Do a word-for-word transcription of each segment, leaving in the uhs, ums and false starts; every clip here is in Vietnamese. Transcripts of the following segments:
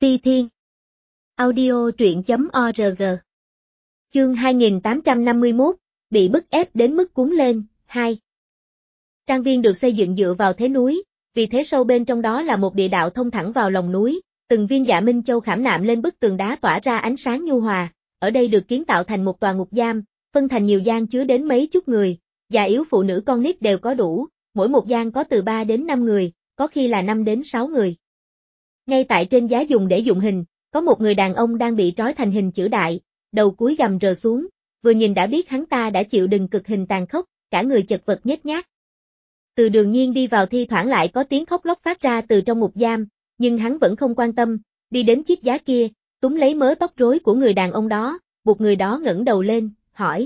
Ti Thiên. Audio truyện chấm org. Chương hai nghìn tám trăm năm mươi mốt, bị bức ép đến mức cuốn lên, hai. Trang viên được xây dựng dựa vào thế núi, vì thế sâu bên trong đó là một địa đạo thông thẳng vào lòng núi, từng viên dạ minh châu khảm nạm lên bức tường đá tỏa ra ánh sáng nhu hòa, ở đây được kiến tạo thành một tòa ngục giam, phân thành nhiều gian chứa đến mấy chục người, già yếu phụ nữ con nít đều có đủ, mỗi một gian có từ ba đến năm người, có khi là năm đến sáu người. Ngay tại trên giá dùng để dụng hình, có một người đàn ông đang bị trói thành hình chữ đại, đầu cúi gằm rờ xuống, vừa nhìn đã biết hắn ta đã chịu đựng cực hình tàn khốc, cả người chật vật nhếch nhác. Từ Đường Nhiên đi vào thi thoảng lại có tiếng khóc lóc phát ra từ trong ngục giam, nhưng hắn vẫn không quan tâm, đi đến chiếc giá kia, túm lấy mớ tóc rối của người đàn ông đó, buộc người đó ngẩng đầu lên, hỏi.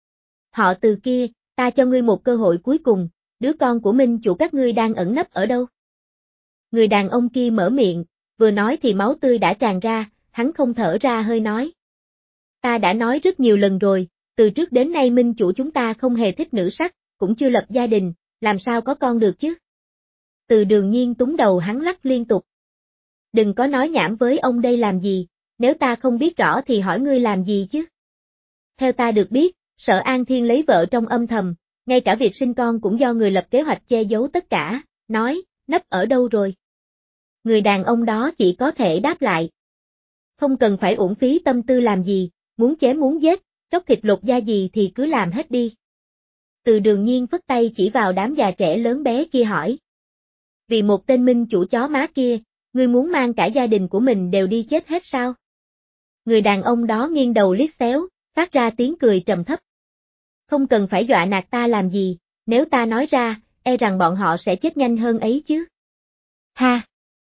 Họ Từ kia, ta cho ngươi một cơ hội cuối cùng, đứa con của minh chủ các ngươi đang ẩn nấp ở đâu? Người đàn ông kia mở miệng, vừa nói thì máu tươi đã tràn ra, hắn không thở ra hơi nói. Ta đã nói rất nhiều lần rồi, từ trước đến nay minh chủ chúng ta không hề thích nữ sắc, cũng chưa lập gia đình, làm sao có con được chứ? Từ Đường Nhiên túng đầu hắn lắc liên tục. Đừng có nói nhảm với ông đây làm gì, nếu ta không biết rõ thì hỏi ngươi làm gì chứ? Theo ta được biết, Sở An Thiên lấy vợ trong âm thầm, ngay cả việc sinh con cũng do người lập kế hoạch che giấu tất cả, nói, nấp ở đâu rồi? Người đàn ông đó chỉ có thể đáp lại. Không cần phải uổng phí tâm tư làm gì, muốn chém muốn giết, tróc thịt lột da gì thì cứ làm hết đi. Từ Đường Nhiên phất tay chỉ vào đám già trẻ lớn bé kia hỏi. Vì một tên minh chủ chó má kia, ngươi muốn mang cả gia đình của mình đều đi chết hết sao? Người đàn ông đó nghiêng đầu liếc xéo, phát ra tiếng cười trầm thấp. Không cần phải dọa nạt ta làm gì, nếu ta nói ra, e rằng bọn họ sẽ chết nhanh hơn ấy chứ. Ha!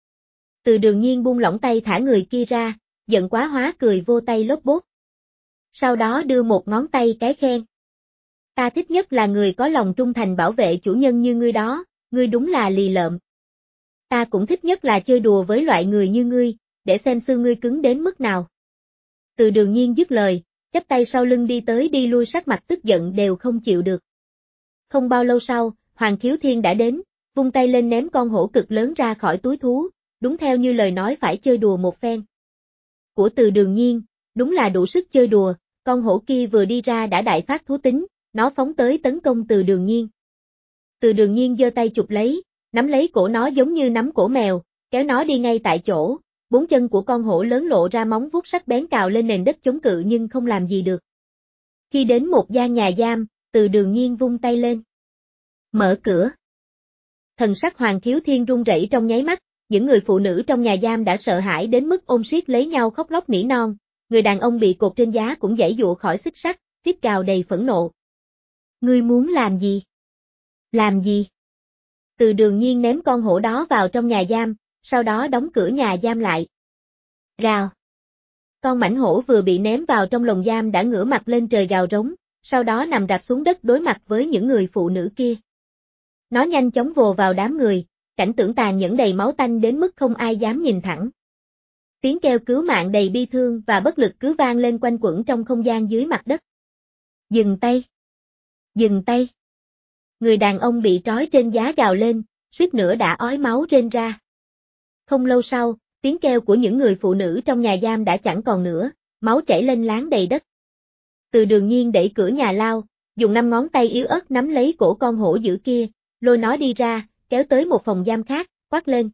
Từ Đường Nhiên buông lỏng tay thả người kia ra, giận quá hóa cười vô tay lốp bốt. Sau đó đưa một ngón tay cái khen. Ta thích nhất là người có lòng trung thành bảo vệ chủ nhân như ngươi đó, ngươi đúng là lì lợm. Ta cũng thích nhất là chơi đùa với loại người như ngươi, để xem xương ngươi cứng đến mức nào. Từ Đường Nhiên dứt lời, chắp tay sau lưng đi tới đi lui, sắc mặt tức giận đều không chịu được. Không bao lâu sau, Hoàng Khiếu Thiên đã đến, vung tay lên ném con hổ cực lớn ra khỏi túi thú, đúng theo như lời nói phải chơi đùa một phen. Của Từ Đường Nhiên, đúng là đủ sức chơi đùa, con hổ kia vừa đi ra đã đại phát thú tính, nó phóng tới tấn công Từ Đường Nhiên. Từ Đường Nhiên giơ tay chụp lấy, nắm lấy cổ nó giống như nắm cổ mèo, kéo nó đi ngay tại chỗ, bốn chân của con hổ lớn lộ ra móng vuốt sắc bén cào lên nền đất chống cự nhưng không làm gì được. Khi đến một gian nhà giam, Từ Đường Nhiên vung tay lên. Mở cửa. Thần sắc Hoàng Khiếu Thiên run rẩy trong nháy mắt, những người phụ nữ trong nhà giam đã sợ hãi đến mức ôm siết lấy nhau khóc lóc nỉ non, người đàn ông bị cột trên giá cũng giãy giụa khỏi xích sắt, rít gào đầy phẫn nộ. Ngươi muốn làm gì? Làm gì? Từ Đường Nhiên ném con hổ đó vào trong nhà giam, sau đó đóng cửa nhà giam lại. Gào. Con mãnh hổ vừa bị ném vào trong lồng giam đã ngửa mặt lên trời gào rống, sau đó nằm rạp xuống đất đối mặt với những người phụ nữ kia. Nó nhanh chóng vồ vào đám người, cảnh tượng tàn nhẫn đầy máu tanh đến mức không ai dám nhìn thẳng. Tiếng kêu cứu mạng đầy bi thương và bất lực cứ vang lên quanh quẩn trong không gian dưới mặt đất. Dừng tay! Dừng tay! Người đàn ông bị trói trên giá gào lên, suýt nữa đã ói máu rên ra. Không lâu sau, tiếng kêu của những người phụ nữ trong nhà giam đã chẳng còn nữa, máu chảy lên láng đầy đất. Từ Đường Nhiên đẩy cửa nhà lao, dùng năm ngón tay yếu ớt nắm lấy cổ con hổ dữ kia, lôi nó đi ra, kéo tới một phòng giam khác, quát lên.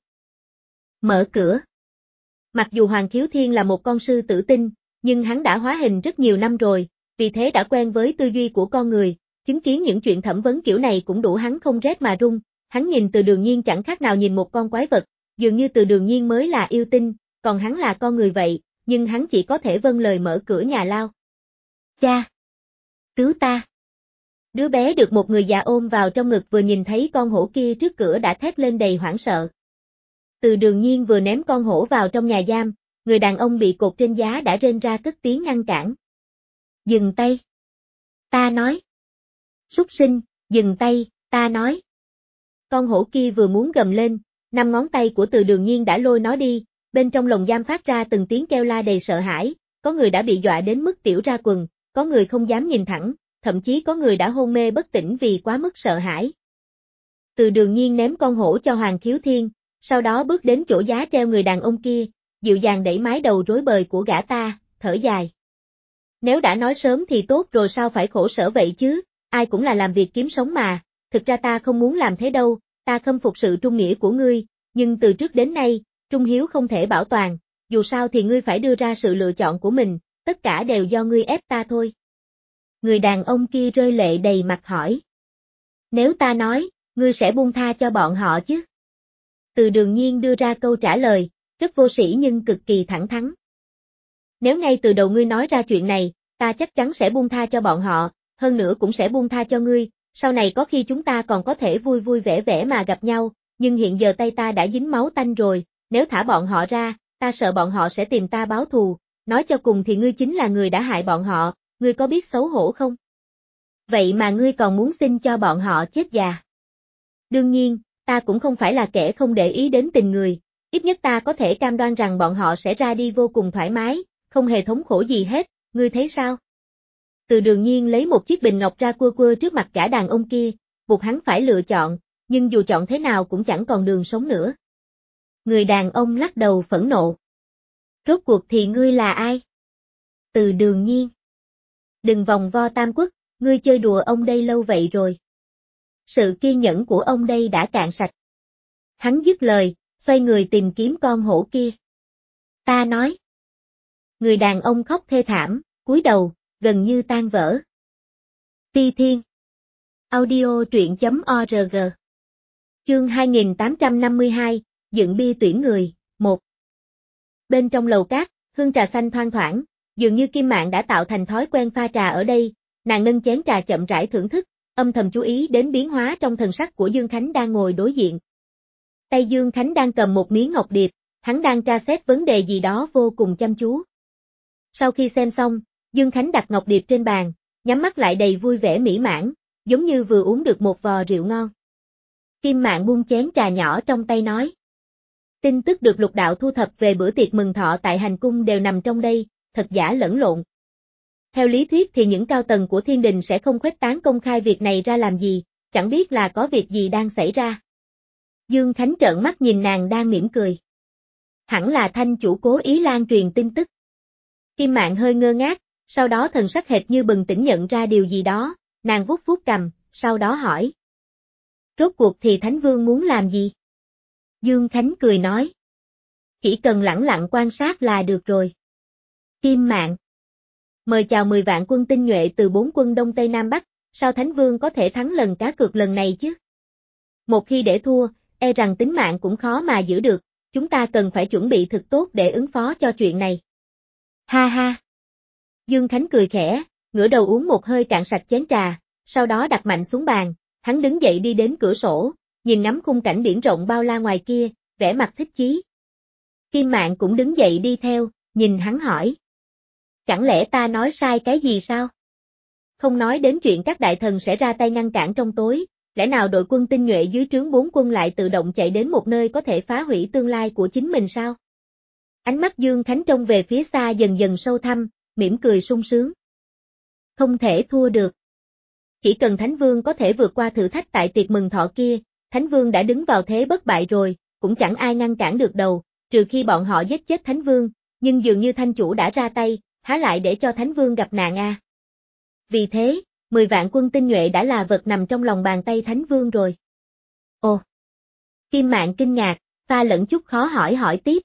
Mở cửa. Mặc dù Hoàng Khiếu Thiên là một con sư tử tinh, nhưng hắn đã hóa hình rất nhiều năm rồi, vì thế đã quen với tư duy của con người, chứng kiến những chuyện thẩm vấn kiểu này cũng đủ hắn không rét mà run, hắn nhìn Từ Đường Nhiên chẳng khác nào nhìn một con quái vật, dường như Từ Đường Nhiên mới là yêu tinh, còn hắn là con người vậy, nhưng hắn chỉ có thể vâng lời mở cửa nhà lao. Cha! Cứu ta! Đứa bé được một người già ôm vào trong ngực vừa nhìn thấy con hổ kia trước cửa đã thét lên đầy hoảng sợ. Từ Đường Nhiên vừa ném con hổ vào trong nhà giam, người đàn ông bị cột trên giá đã rên ra cất tiếng ngăn cản. Dừng tay! Ta nói! Súc sinh, dừng tay, ta nói! Con hổ kia vừa muốn gầm lên, năm ngón tay của Từ Đường Nhiên đã lôi nó đi, bên trong lồng giam phát ra từng tiếng kêu la đầy sợ hãi, có người đã bị dọa đến mức tiểu ra quần, có người không dám nhìn thẳng, thậm chí có người đã hôn mê bất tỉnh vì quá mức sợ hãi. Từ Đường Nhiên ném con hổ cho Hoàng Khiếu Thiên, sau đó bước đến chỗ giá treo người đàn ông kia, dịu dàng đẩy mái đầu rối bời của gã ta, thở dài. Nếu đã nói sớm thì tốt rồi sao phải khổ sở vậy chứ, ai cũng là làm việc kiếm sống mà, thực ra ta không muốn làm thế đâu, ta khâm phục sự trung nghĩa của ngươi, nhưng từ trước đến nay, trung hiếu không thể bảo toàn, dù sao thì ngươi phải đưa ra sự lựa chọn của mình, tất cả đều do ngươi ép ta thôi. Người đàn ông kia rơi lệ đầy mặt hỏi. Nếu ta nói, ngươi sẽ buông tha cho bọn họ chứ? Từ Đường Nhiên đưa ra câu trả lời, rất vô sĩ nhưng cực kỳ thẳng thắn. Nếu ngay từ đầu ngươi nói ra chuyện này, ta chắc chắn sẽ buông tha cho bọn họ, hơn nữa cũng sẽ buông tha cho ngươi, sau này có khi chúng ta còn có thể vui vui vẻ vẻ mà gặp nhau, nhưng hiện giờ tay ta đã dính máu tanh rồi, nếu thả bọn họ ra, ta sợ bọn họ sẽ tìm ta báo thù, nói cho cùng thì ngươi chính là người đã hại bọn họ, ngươi có biết xấu hổ không? Vậy mà ngươi còn muốn xin cho bọn họ chết già. Đương nhiên, ta cũng không phải là kẻ không để ý đến tình người, ít nhất ta có thể cam đoan rằng bọn họ sẽ ra đi vô cùng thoải mái, không hề thống khổ gì hết, ngươi thấy sao? Từ Đường Nhiên lấy một chiếc bình ngọc ra quơ quơ trước mặt gã đàn ông kia, buộc hắn phải lựa chọn, nhưng dù chọn thế nào cũng chẳng còn đường sống nữa. Người đàn ông lắc đầu phẫn nộ. Rốt cuộc thì ngươi là ai? Từ Đường Nhiên. Đừng vòng vo tam quốc, ngươi chơi đùa ông đây lâu vậy rồi. Sự kiên nhẫn của ông đây đã cạn sạch. Hắn dứt lời, xoay người tìm kiếm con hổ kia. Ta nói. Người đàn ông khóc thê thảm, cúi đầu, gần như tan vỡ. Ti Thiên. Audio truyện chấm org. Chương hai nghìn tám trăm năm mươi hai, dựng bia tuyển người, một. Bên trong lầu cát, hương trà xanh thoang thoảng, dường như Kim Mạn đã tạo thành thói quen pha trà ở đây, nàng nâng chén trà chậm rãi thưởng thức, âm thầm chú ý đến biến hóa trong thần sắc của Dương Khánh đang ngồi đối diện. Tay Dương Khánh đang cầm một miếng ngọc điệp, hắn đang tra xét vấn đề gì đó vô cùng chăm chú. Sau khi xem xong, Dương Khánh đặt ngọc điệp trên bàn, nhắm mắt lại đầy vui vẻ mỹ mãn, giống như vừa uống được một vò rượu ngon. Kim Mạn buông chén trà nhỏ trong tay nói. Tin tức được Lục đạo thu thập về bữa tiệc mừng thọ tại hành cung đều nằm trong đây, thật giả lẫn lộn. Theo lý thuyết thì những cao tầng của Thiên Đình sẽ không khuếch tán công khai việc này ra làm gì, chẳng biết là có việc gì đang xảy ra. Dương Khánh trợn mắt nhìn nàng đang mỉm cười. Hẳn là Thanh chủ cố ý lan truyền tin tức. Kim Mạn hơi ngơ ngác, sau đó thần sắc hệt như bừng tỉnh nhận ra điều gì đó, nàng vuốt vuốt cằm, sau đó hỏi. Rốt cuộc thì Thánh Vương muốn làm gì? Dương Khánh cười nói. Chỉ cần lẳng lặng quan sát là được rồi. Kim Mạn. Mời chào mười vạn quân tinh nhuệ từ bốn quân Đông Tây Nam Bắc, sao Thánh Vương có thể thắng lần cá cược lần này chứ? Một khi để thua, e rằng tính mạng cũng khó mà giữ được, chúng ta cần phải chuẩn bị thật tốt để ứng phó cho chuyện này. Ha ha. Dương Khánh cười khẽ, ngửa đầu uống một hơi cạn sạch chén trà, sau đó đặt mạnh xuống bàn, hắn đứng dậy đi đến cửa sổ, nhìn ngắm khung cảnh biển rộng bao la ngoài kia, vẻ mặt thích chí. Kim Mạn cũng đứng dậy đi theo, nhìn hắn hỏi. Chẳng lẽ ta nói sai cái gì sao? Không nói đến chuyện các đại thần sẽ ra tay ngăn cản trong tối, lẽ nào đội quân tinh nhuệ dưới trướng bốn quân lại tự động chạy đến một nơi có thể phá hủy tương lai của chính mình sao? Ánh mắt Dương Khánh trông về phía xa dần dần sâu thẳm, mỉm cười sung sướng. Không thể thua được. Chỉ cần Thánh Vương có thể vượt qua thử thách tại tiệc mừng thọ kia, Thánh Vương đã đứng vào thế bất bại rồi, cũng chẳng ai ngăn cản được đâu, trừ khi bọn họ giết chết Thánh Vương, nhưng dường như Thanh chủ đã ra tay, há lại để cho Thánh Vương gặp nạn a. Vì thế, mười vạn quân tinh nhuệ đã là vật nằm trong lòng bàn tay Thánh Vương rồi. Ồ! Kim Mạn kinh ngạc, pha lẫn chút khó hỏi hỏi tiếp.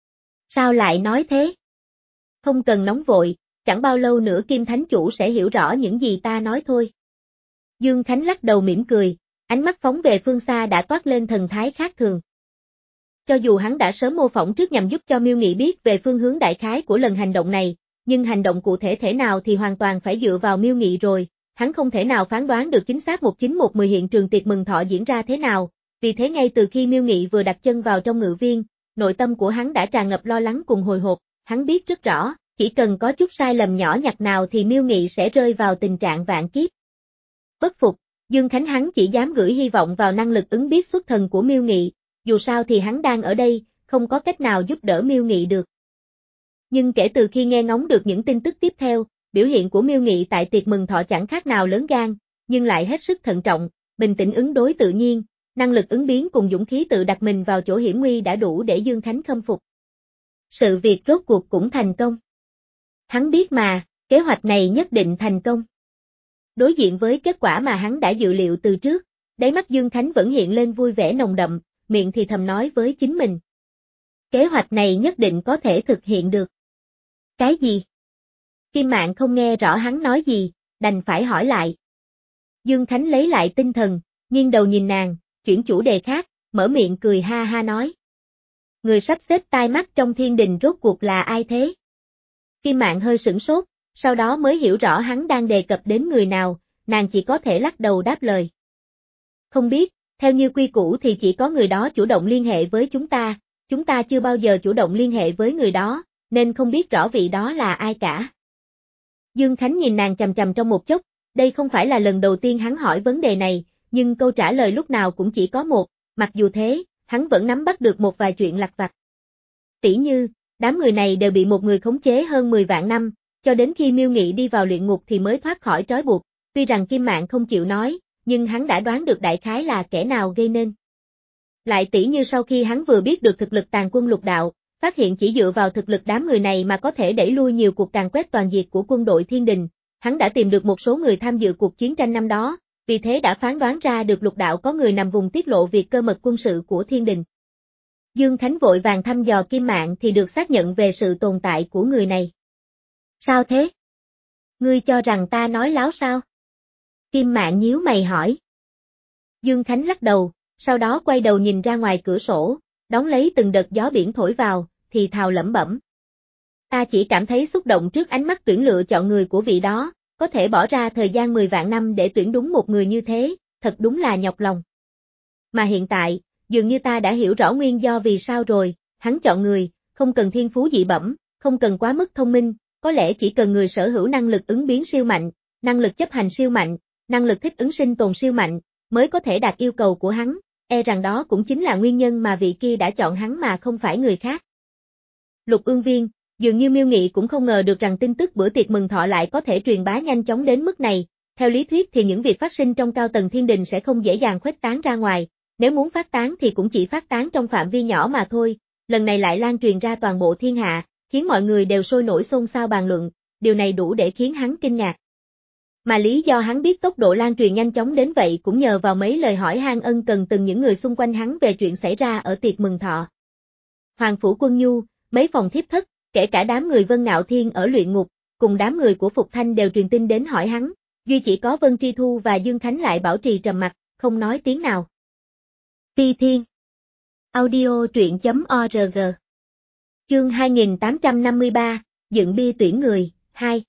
Sao lại nói thế? Không cần nóng vội, chẳng bao lâu nữa Kim Thánh Chủ sẽ hiểu rõ những gì ta nói thôi. Dương Khánh lắc đầu mỉm cười, ánh mắt phóng về phương xa đã toát lên thần thái khác thường. Cho dù hắn đã sớm mô phỏng trước nhằm giúp cho Miêu Nghị biết về phương hướng đại khái của lần hành động này, nhưng hành động cụ thể thế nào thì hoàn toàn phải dựa vào Miêu Nghị rồi, hắn không thể nào phán đoán được chính xác một chín một mười hiện trường tiệc mừng thọ diễn ra thế nào, vì thế ngay từ khi Miêu Nghị vừa đặt chân vào trong ngự viên, nội tâm của hắn đã tràn ngập lo lắng cùng hồi hộp, hắn biết rất rõ, chỉ cần có chút sai lầm nhỏ nhặt nào thì Miêu Nghị sẽ rơi vào tình trạng vạn kiếp. Bất phục, Dương Khánh hắn chỉ dám gửi hy vọng vào năng lực ứng biết xuất thần của Miêu Nghị, dù sao thì hắn đang ở đây, không có cách nào giúp đỡ Miêu Nghị được. Nhưng kể từ khi nghe ngóng được những tin tức tiếp theo, biểu hiện của Miêu Nghị tại tiệc mừng thọ chẳng khác nào lớn gan, nhưng lại hết sức thận trọng, bình tĩnh ứng đối tự nhiên, năng lực ứng biến cùng dũng khí tự đặt mình vào chỗ hiểm nguy đã đủ để Dương Khánh khâm phục. Sự việc rốt cuộc cũng thành công. Hắn biết mà, kế hoạch này nhất định thành công. Đối diện với kết quả mà hắn đã dự liệu từ trước, đáy mắt Dương Khánh vẫn hiện lên vui vẻ nồng đậm, miệng thì thầm nói với chính mình. Kế hoạch này nhất định có thể thực hiện được. Cái gì? Kim Mạn không nghe rõ hắn nói gì, đành phải hỏi lại. Dương Khánh lấy lại tinh thần, nghiêng đầu nhìn nàng, chuyển chủ đề khác, mở miệng cười ha ha nói. Người sắp xếp tai mắt trong thiên đình rốt cuộc là ai thế? Kim Mạn hơi sửng sốt, sau đó mới hiểu rõ hắn đang đề cập đến người nào, nàng chỉ có thể lắc đầu đáp lời. Không biết, theo như quy củ thì chỉ có người đó chủ động liên hệ với chúng ta, chúng ta chưa bao giờ chủ động liên hệ với người đó, nên không biết rõ vị đó là ai cả. Dương Khánh nhìn nàng chằm chằm trong một chốc, đây không phải là lần đầu tiên hắn hỏi vấn đề này, nhưng câu trả lời lúc nào cũng chỉ có một, mặc dù thế, hắn vẫn nắm bắt được một vài chuyện lặt vặt. Tỉ như, đám người này đều bị một người khống chế hơn mười vạn năm, cho đến khi Miêu Nghị đi vào luyện ngục thì mới thoát khỏi trói buộc, tuy rằng Kim Mạn không chịu nói, nhưng hắn đã đoán được đại khái là kẻ nào gây nên. Lại tỉ như sau khi hắn vừa biết được thực lực tàn quân lục đạo, phát hiện chỉ dựa vào thực lực đám người này mà có thể đẩy lui nhiều cuộc càn quét toàn diệt của quân đội thiên đình, hắn đã tìm được một số người tham dự cuộc chiến tranh năm đó, vì thế đã phán đoán ra được lục đạo có người nằm vùng tiết lộ việc cơ mật quân sự của thiên đình. Dương Khánh vội vàng thăm dò Kim Mạn thì được xác nhận về sự tồn tại của người này. Sao thế? Ngươi cho rằng ta nói láo sao? Kim Mạn nhíu mày hỏi. Dương Khánh lắc đầu, sau đó quay đầu nhìn ra ngoài cửa sổ, đón lấy từng đợt gió biển thổi vào, thì thào lẩm bẩm. Ta chỉ cảm thấy xúc động trước ánh mắt tuyển lựa chọn người của vị đó, có thể bỏ ra thời gian mười vạn năm để tuyển đúng một người như thế, thật đúng là nhọc lòng. Mà hiện tại, dường như ta đã hiểu rõ nguyên do vì sao rồi, hắn chọn người, không cần thiên phú dị bẩm, không cần quá mức thông minh, có lẽ chỉ cần người sở hữu năng lực ứng biến siêu mạnh, năng lực chấp hành siêu mạnh, năng lực thích ứng sinh tồn siêu mạnh, mới có thể đạt yêu cầu của hắn, e rằng đó cũng chính là nguyên nhân mà vị kia đã chọn hắn mà không phải người khác. Lục Ương Viên, dường như Miêu Nghị cũng không ngờ được rằng tin tức bữa tiệc mừng thọ lại có thể truyền bá nhanh chóng đến mức này, theo lý thuyết thì những việc phát sinh trong cao tầng thiên đình sẽ không dễ dàng khuếch tán ra ngoài, nếu muốn phát tán thì cũng chỉ phát tán trong phạm vi nhỏ mà thôi, lần này lại lan truyền ra toàn bộ thiên hạ, khiến mọi người đều sôi nổi xôn xao bàn luận, điều này đủ để khiến hắn kinh ngạc. Mà lý do hắn biết tốc độ lan truyền nhanh chóng đến vậy cũng nhờ vào mấy lời hỏi han ân cần từng những người xung quanh hắn về chuyện xảy ra ở tiệc mừng thọ. Hoàng phủ Quân Nhu, mấy phòng thiếp thất, kể cả đám người Vân Ngạo Thiên ở luyện ngục, cùng đám người của Phục Thanh đều truyền tin đến hỏi hắn, duy chỉ có Vân Tri Thu và Dương Khánh lại bảo trì trầm mặc, không nói tiếng nào. Phi Thiên Audio truyện.org Chương hai nghìn tám trăm năm mươi ba, dựng bia tuyển người, hai.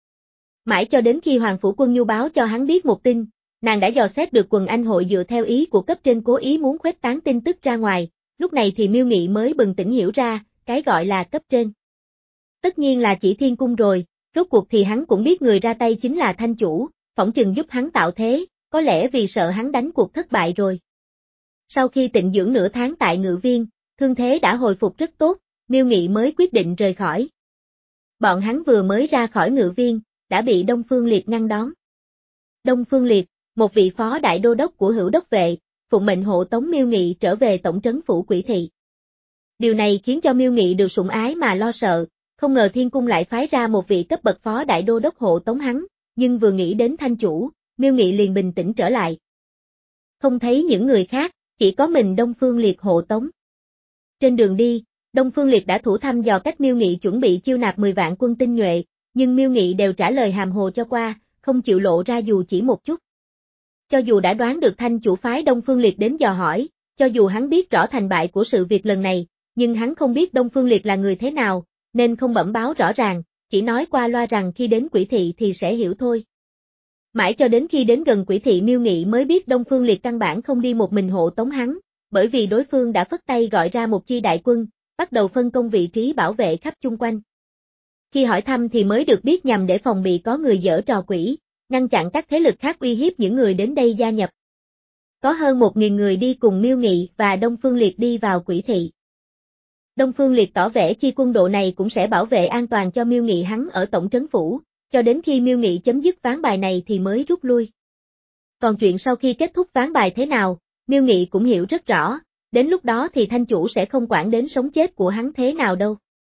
Mãi cho đến khi Hoàng phủ Quân Nhu báo cho hắn biết một tin, nàng đã dò xét được quần anh hội dựa theo ý của cấp trên cố ý muốn khuếch tán tin tức ra ngoài, lúc này thì Miêu Nghị mới bừng tỉnh hiểu ra, cái gọi là cấp trên. Tất nhiên là chỉ Thiên Cung rồi, rốt cuộc thì hắn cũng biết người ra tay chính là Thanh Chủ, phỏng chừng giúp hắn tạo thế, có lẽ vì sợ hắn đánh cuộc thất bại rồi. Sau khi tịnh dưỡng nửa tháng tại Ngự Viên, thương thế đã hồi phục rất tốt, Miêu Nghị mới quyết định rời khỏi. Bọn hắn vừa mới ra khỏi Ngự Viên, đã bị Đông Phương Liệt ngăn đón. Đông Phương Liệt, một vị phó đại đô đốc của Hữu Đốc Vệ, phụng mệnh hộ tống Miêu Nghị trở về tổng trấn phủ Quỷ Thị. Điều này khiến cho Miêu Nghị được sủng ái mà lo sợ, không ngờ Thiên Cung lại phái ra một vị cấp bậc phó đại đô đốc hộ tống hắn, nhưng vừa nghĩ đến Thanh Chủ, Miêu Nghị liền bình tĩnh trở lại. Không thấy những người khác, chỉ có mình Đông Phương Liệt hộ tống. Trên đường đi, Đông Phương Liệt đã thủ thăm dò cách Miêu Nghị chuẩn bị chiêu nạp mười vạn quân tinh nhuệ, nhưng Miêu Nghị đều trả lời hàm hồ cho qua, không chịu lộ ra dù chỉ một chút. Cho dù đã đoán được Thanh Chủ phái Đông Phương Liệt đến dò hỏi, cho dù hắn biết rõ thành bại của sự việc lần này, nhưng hắn không biết Đông Phương Liệt là người thế nào, nên không bẩm báo rõ ràng, chỉ nói qua loa rằng khi đến Quỷ Thị thì sẽ hiểu thôi. Mãi cho đến khi đến gần Quỷ Thị Miêu Nghị mới biết Đông Phương Liệt căn bản không đi một mình hộ tống hắn, bởi vì đối phương đã phất tay gọi ra một chi đại quân, bắt đầu phân công vị trí bảo vệ khắp chung quanh. Khi hỏi thăm thì mới được biết nhằm để phòng bị có người giở trò quỷ, ngăn chặn các thế lực khác uy hiếp những người đến đây gia nhập. Có hơn một nghìn người đi cùng Miêu Nghị và Đông Phương Liệt đi vào Quỷ Thị. Đông Phương Liệt tỏ vẻ chi quân độ này cũng sẽ bảo vệ an toàn cho Miêu Nghị hắn ở tổng trấn phủ, cho đến khi Miêu Nghị chấm dứt ván bài này thì mới rút lui. Còn chuyện sau khi kết thúc ván bài thế nào, Miêu Nghị cũng hiểu rất rõ, đến lúc đó thì Thanh Chủ sẽ không quản đến sống chết của hắn thế nào đâu.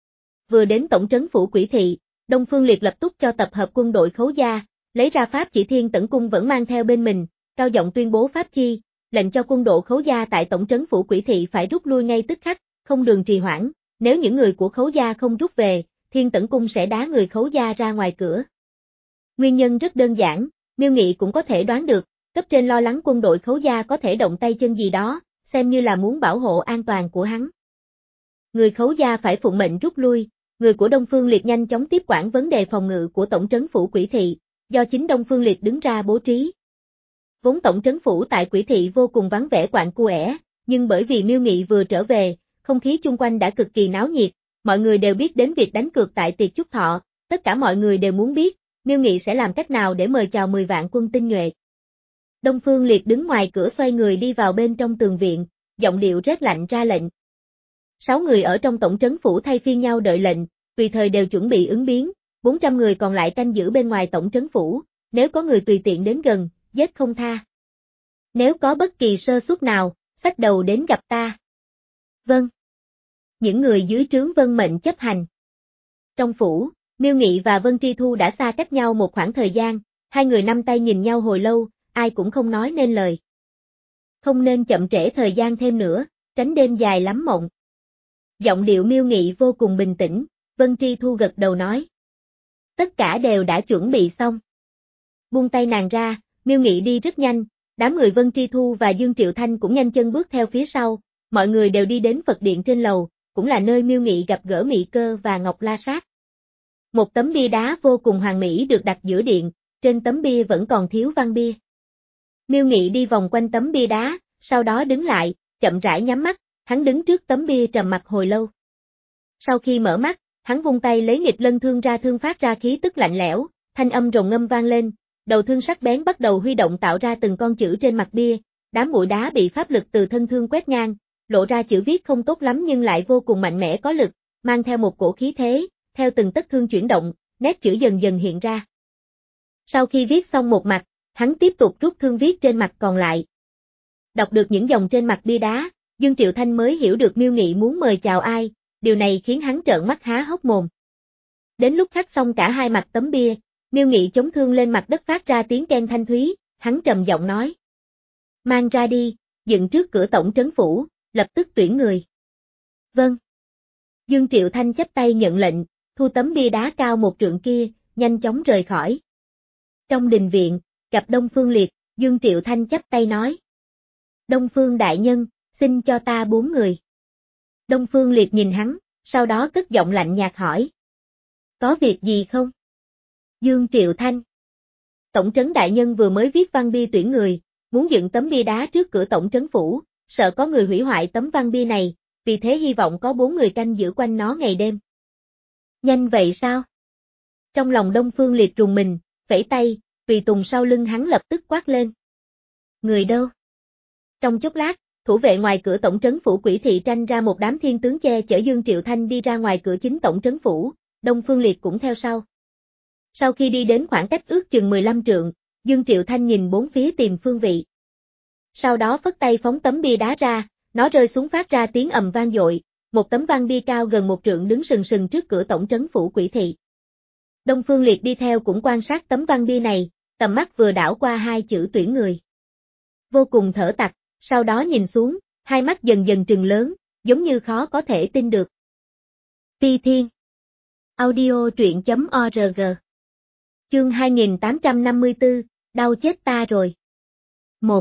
Vừa đến tổng trấn phủ Quỷ thị, Đông Phương Liệt lập tức cho tập hợp quân đội Khấu gia, lấy ra pháp chỉ Thiên Tẩn cung vẫn mang theo bên mình, cao giọng tuyên bố pháp chi, lệnh cho quân đội Khấu gia tại tổng trấn phủ Quỷ thị phải rút lui ngay tức khắc, không đường trì hoãn, nếu những người của Khấu gia không rút về, Thiên Tẩn cung sẽ đá người Khấu gia ra ngoài cửa. Nguyên nhân rất đơn giản, Miêu Nghị cũng có thể đoán được, cấp trên lo lắng quân đội Khấu gia có thể động tay chân gì đó, xem như là muốn bảo hộ an toàn của hắn. Người Khấu gia phải phụng mệnh rút lui, người của Đông Phương Liệt nhanh chóng tiếp quản vấn đề phòng ngự của tổng trấn phủ Quỷ thị, do chính Đông Phương Liệt đứng ra bố trí. Vốn tổng trấn phủ tại Quỷ thị vô cùng vắng vẻ quạnh quẻ, nhưng bởi vì Miêu Nghị vừa trở về, không khí chung quanh đã cực kỳ náo nhiệt, mọi người đều biết đến việc đánh cược tại tiệc chúc thọ, tất cả mọi người đều muốn biết, Miêu Nghị sẽ làm cách nào để mời chào mười vạn quân tinh nhuệ. Đông Phương Liệt đứng ngoài cửa xoay người đi vào bên trong tường viện, giọng điệu rét lạnh ra lệnh. Sáu người ở trong tổng trấn phủ thay phiên nhau đợi lệnh, tùy thời đều chuẩn bị ứng biến, bốn trăm người còn lại canh giữ bên ngoài tổng trấn phủ, nếu có người tùy tiện đến gần, giết không tha. Nếu có bất kỳ sơ suất nào, xách đầu đến gặp ta. Vâng. Những người dưới trướng vân mệnh chấp hành. Trong phủ, Miêu Nghị và Vân Tri Thu đã xa cách nhau một khoảng thời gian, hai người nắm tay nhìn nhau hồi lâu, ai cũng không nói nên lời. Không nên chậm trễ thời gian thêm nữa, tránh đêm dài lắm mộng. Giọng điệu Miêu Nghị vô cùng bình tĩnh, Vân Tri Thu gật đầu nói. Tất cả đều đã chuẩn bị xong. Buông tay nàng ra, Miêu Nghị đi rất nhanh, đám người Vân Tri Thu và Dương Triệu Thanh cũng nhanh chân bước theo phía sau, mọi người đều đi đến Phật điện trên lầu, cũng là nơi Miêu Nghị gặp gỡ Mị Cơ và Ngọc La Sát. Một tấm bia đá vô cùng hoàn mỹ được đặt giữa điện, trên tấm bia vẫn còn thiếu văn bia. Miêu Nghị đi vòng quanh tấm bia đá, sau đó đứng lại, chậm rãi nhắm mắt, hắn đứng trước tấm bia trầm mặc hồi lâu. Sau khi mở mắt, hắn vung tay lấy nghịch lân thương ra thương phát ra khí tức lạnh lẽo, thanh âm rồng ngâm vang lên, đầu thương sắc bén bắt đầu huy động tạo ra từng con chữ trên mặt bia, đám bụi đá bị pháp lực từ thân thương quét ngang, lộ ra chữ viết không tốt lắm nhưng lại vô cùng mạnh mẽ có lực, mang theo một cổ khí thế, theo từng tấc thương chuyển động, nét chữ dần dần hiện ra. Sau khi viết xong một mặt, hắn tiếp tục rút thương viết trên mặt còn lại. Đọc được những dòng trên mặt bia đá, Dương Triệu Thanh mới hiểu được Miêu Nghị muốn mời chào ai, điều này khiến hắn trợn mắt há hốc mồm. Đến lúc khắc xong cả hai mặt tấm bia, Miêu Nghị chống thương lên mặt đất phát ra tiếng keng thanh thúy, hắn trầm giọng nói. Mang ra đi, dựng trước cửa tổng trấn phủ, lập tức tuyển người. Vâng. Dương Triệu Thanh chắp tay nhận lệnh, thu tấm bia đá cao một trượng kia, nhanh chóng rời khỏi. Trong đình viện, gặp Đông Phương Liệt, Dương Triệu Thanh chắp tay nói. Đông Phương đại nhân, xin cho ta bốn người. Đông Phương Liệt nhìn hắn, sau đó cất giọng lạnh nhạt hỏi. Có việc gì không? Dương Triệu Thanh. Tổng trấn đại nhân vừa mới viết văn bia tuyển người, muốn dựng tấm bia đá trước cửa tổng trấn phủ, sợ có người hủy hoại tấm văn bia này, vì thế hy vọng có bốn người canh giữ quanh nó ngày đêm. Nhanh vậy sao? Trong lòng Đông Phương Liệt rùng mình, vẫy tay, tùy tùng sau lưng hắn lập tức quát lên. Người đâu? Trong chốc lát, thủ vệ ngoài cửa tổng trấn phủ Quỷ thị tranh ra một đám thiên tướng che chở Dương Triệu Thanh đi ra ngoài cửa chính tổng trấn phủ, Đông Phương Liệt cũng theo sau. Sau khi đi đến khoảng cách ước chừng mười lăm trượng, Dương Triệu Thanh nhìn bốn phía tìm phương vị. Sau đó phất tay phóng tấm bia đá ra, nó rơi xuống phát ra tiếng ầm vang dội, một tấm văn bia cao gần một trượng đứng sừng sừng trước cửa tổng trấn phủ Quỷ thị. Đông Phương Liệt đi theo cũng quan sát tấm văn bia này, tầm mắt vừa đảo qua hai chữ tuyển người. Vô cùng thở tặc, sau đó nhìn xuống, hai mắt dần dần trừng lớn, giống như khó có thể tin được. Ti Thiên. Audio truyện chấm org. Chương hai nghìn tám trăm năm mươi tư, đau chết ta rồi. một.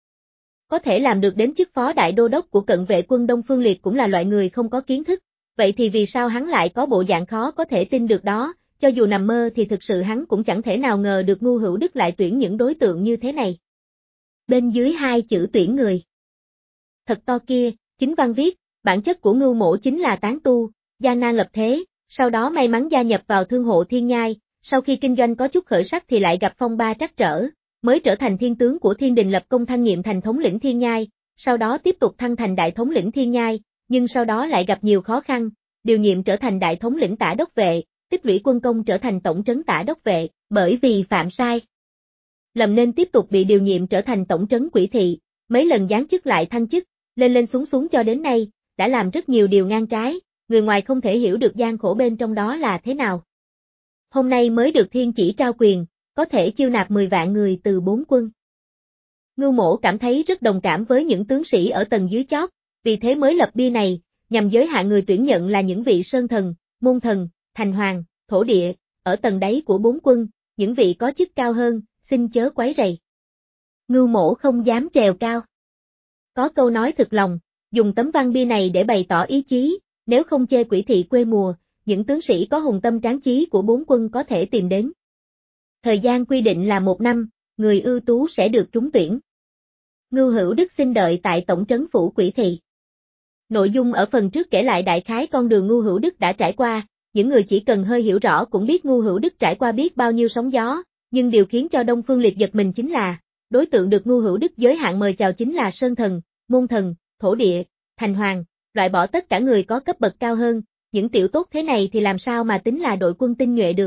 Có thể làm được đến chức phó đại đô đốc của cận vệ quân Đông Phương Liệt cũng là loại người không có kiến thức, vậy thì vì sao hắn lại có bộ dạng khó có thể tin được đó, cho dù nằm mơ thì thực sự hắn cũng chẳng thể nào ngờ được Ngu Hữu Đức lại tuyển những đối tượng như thế này. Bên dưới hai chữ tuyển người. Thật to kia, chính văn viết, bản chất của Ngưu Mỗ chính là tán tu, gian nan lập thế, sau đó may mắn gia nhập vào thương hộ Thiên Nhai, sau khi kinh doanh có chút khởi sắc thì lại gặp phong ba trắc trở, mới trở thành thiên tướng của Thiên Đình lập công thăng nhiệm thành thống lĩnh Thiên Nhai, sau đó tiếp tục thăng thành đại thống lĩnh Thiên Nhai, nhưng sau đó lại gặp nhiều khó khăn, điều nhiệm trở thành đại thống lĩnh tả đốc vệ, tích lũy quân công trở thành tổng trấn tả đốc vệ, bởi vì phạm sai lầm nên tiếp tục bị điều nhiệm trở thành tổng trấn Quỷ thị, mấy lần giáng chức lại thăng chức, lên lên xuống xuống cho đến nay, đã làm rất nhiều điều ngang trái, người ngoài không thể hiểu được gian khổ bên trong đó là thế nào. Hôm nay mới được thiên chỉ trao quyền, có thể chiêu nạp mười vạn người từ bốn quân. Ngưu Mỗ cảm thấy rất đồng cảm với những tướng sĩ ở tầng dưới chót, vì thế mới lập bia này, nhằm giới hạn người tuyển nhận là những vị sơn thần, môn thần, thành hoàng, thổ địa, ở tầng đáy của bốn quân, những vị có chức cao hơn, xin chớ quấy rầy. Ngưu Mỗ không dám trèo cao. Có câu nói thực lòng, dùng tấm văn bia này để bày tỏ ý chí, nếu không chê quỷ thị quê mùa, những tướng sĩ có hùng tâm tráng chí của bốn quân có thể tìm đến. Thời gian quy định là một năm, người ưu tú sẽ được trúng tuyển. Ngưu Hữu Đức xin đợi tại tổng trấn phủ quỷ thị. Nội dung ở phần trước kể lại đại khái con đường Ngưu Hữu Đức đã trải qua, những người chỉ cần hơi hiểu rõ cũng biết Ngưu Hữu Đức trải qua biết bao nhiêu sóng gió, nhưng điều khiến cho Đông Phương Liệt giật mình chính là, đối tượng được Ngưu Hữu Đức giới hạn mời chào chính là sơn thần, môn thần, thổ địa, thành hoàng, loại bỏ tất cả người có cấp bậc cao hơn, những tiểu tốt thế này thì làm sao mà tính là đội quân tinh nhuệ được.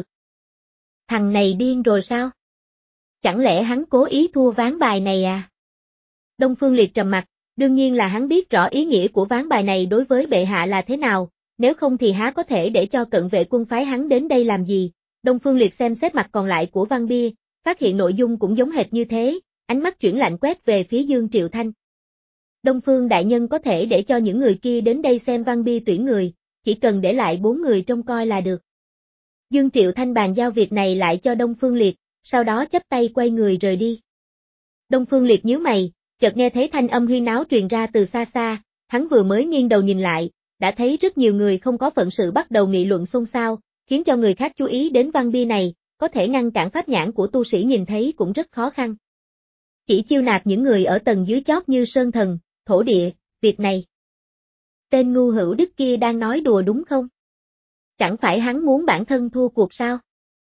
Thằng này điên rồi sao? Chẳng lẽ hắn cố ý thua ván bài này à? Đông Phương Liệt trầm mặt, đương nhiên là hắn biết rõ ý nghĩa của ván bài này đối với bệ hạ là thế nào, nếu không thì há có thể để cho cận vệ quân phái hắn đến đây làm gì. Đông Phương Liệt xem xét mặt còn lại của văn bia, phát hiện nội dung cũng giống hệt như thế, ánh mắt chuyển lạnh quét về phía Dương Triệu Thanh. Đông Phương đại nhân có thể để cho những người kia đến đây xem văn bia tuyển người, chỉ cần để lại bốn người trông coi là được. Dương Triệu Thanh bàn giao việc này lại cho Đông Phương Liệt, sau đó chắp tay quay người rời đi. Đông Phương Liệt nhíu mày, chợt nghe thấy thanh âm huyên náo truyền ra từ xa xa, hắn vừa mới nghiêng đầu nhìn lại, đã thấy rất nhiều người không có phận sự bắt đầu nghị luận xôn xao, khiến cho người khác chú ý đến văn bia này, có thể ngăn cản pháp nhãn của tu sĩ nhìn thấy cũng rất khó khăn. Chỉ chiêu nạp những người ở tầng dưới chót như sơn thần, thổ địa, việc này. Tên Ngưu Hữu Đức kia đang nói đùa đúng không? Chẳng phải hắn muốn bản thân thua cuộc sao?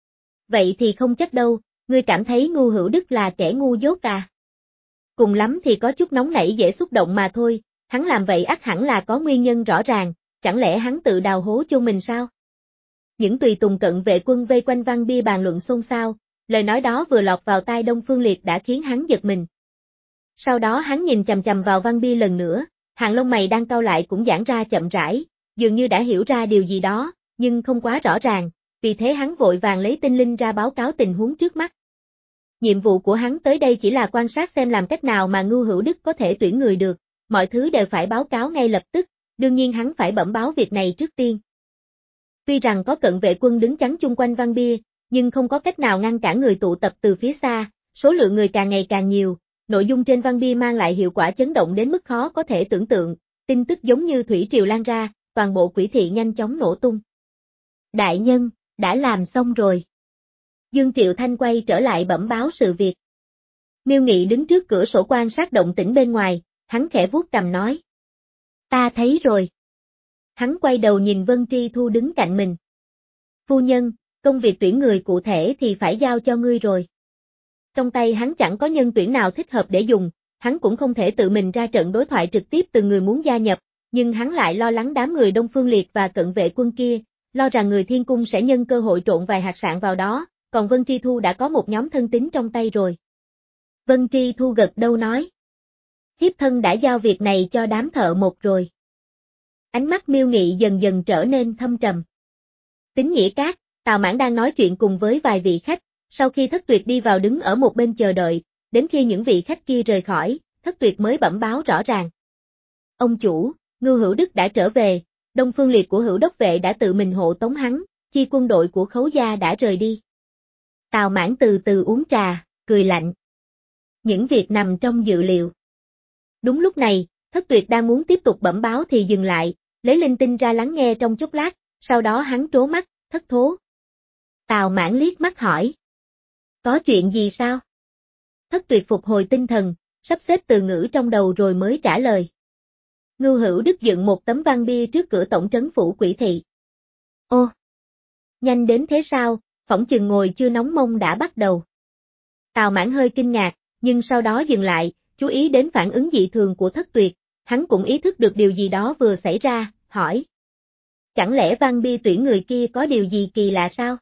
Vậy thì không chắc đâu, ngươi cảm thấy Ngưu Hữu Đức là kẻ ngu dốt à? Cùng lắm thì có chút nóng nảy dễ xúc động mà thôi, hắn làm vậy ắt hẳn là có nguyên nhân rõ ràng, chẳng lẽ hắn tự đào hố chôn mình sao? Những tùy tùng cận vệ quân vây quanh văn bia bàn luận xôn xao, lời nói đó vừa lọt vào tai Đông Phương Liệt đã khiến hắn giật mình. Sau đó hắn nhìn chằm chằm vào văn bia lần nữa, hàng lông mày đang cau lại cũng giãn ra chậm rãi, dường như đã hiểu ra điều gì đó, nhưng không quá rõ ràng, vì thế hắn vội vàng lấy tinh linh ra báo cáo tình huống trước mắt. Nhiệm vụ của hắn tới đây chỉ là quan sát xem làm cách nào mà Ngưu Hữu Đức có thể tuyển người được, mọi thứ đều phải báo cáo ngay lập tức, đương nhiên hắn phải bẩm báo việc này trước tiên. Tuy rằng có cận vệ quân đứng chắn chung quanh văn bia, nhưng không có cách nào ngăn cản người tụ tập từ phía xa, số lượng người càng ngày càng nhiều, nội dung trên văn bia mang lại hiệu quả chấn động đến mức khó có thể tưởng tượng, tin tức giống như thủy triều lan ra, toàn bộ quỷ thị nhanh chóng nổ tung. Đại nhân, đã làm xong rồi. Dương Triệu Thanh quay trở lại bẩm báo sự việc. Miêu Nghị đứng trước cửa sổ quan sát động tĩnh bên ngoài, hắn khẽ vuốt cằm nói. Ta thấy rồi. Hắn quay đầu nhìn Vân Tri Thu đứng cạnh mình. Phu nhân, công việc tuyển người cụ thể thì phải giao cho ngươi rồi. Trong tay hắn chẳng có nhân tuyển nào thích hợp để dùng, hắn cũng không thể tự mình ra trận đối thoại trực tiếp từng người muốn gia nhập, nhưng hắn lại lo lắng đám người Đông Phương Liệt và cận vệ quân kia, lo rằng người Thiên Cung sẽ nhân cơ hội trộn vài hạt sạn vào đó, còn Vân Tri Thu đã có một nhóm thân tín trong tay rồi. Vân Tri Thu gật đầu nói. Thiếp thân đã giao việc này cho đám thợ một rồi. Ánh mắt Miêu Nghị dần dần trở nên thâm trầm. Tín Nghĩa Các, Tào Mãn đang nói chuyện cùng với vài vị khách, sau khi Thất Tuyệt đi vào đứng ở một bên chờ đợi, đến khi những vị khách kia rời khỏi, Thất Tuyệt mới bẩm báo rõ ràng. Ông chủ, Ngưu Hữu Đức đã trở về, Đông Phương Liệt của Hữu Đốc Vệ đã tự mình hộ tống hắn, chi quân đội của Khấu gia đã rời đi. Tào Mãn từ từ uống trà, cười lạnh. Những việc nằm trong dự liệu. Đúng lúc này, Thất Tuyệt đang muốn tiếp tục bẩm báo thì dừng lại, lấy linh tinh ra lắng nghe trong chốc lát, sau đó hắn trố mắt, thất thố. Tào Mãn liếc mắt hỏi. Có chuyện gì sao? Thất Tuyệt phục hồi tinh thần, sắp xếp từ ngữ trong đầu rồi mới trả lời. Ngưu Hữu Đức dựng một tấm văn bia trước cửa tổng trấn phủ quỷ thị. Ô! Nhanh đến thế sao, phỏng chừng ngồi chưa nóng mông đã bắt đầu. Tào Mãn hơi kinh ngạc, nhưng sau đó dừng lại, chú ý đến phản ứng dị thường của Thất Tuyệt, hắn cũng ý thức được điều gì đó vừa xảy ra, hỏi. Chẳng lẽ văn bia tuyển người kia có điều gì kỳ lạ sao?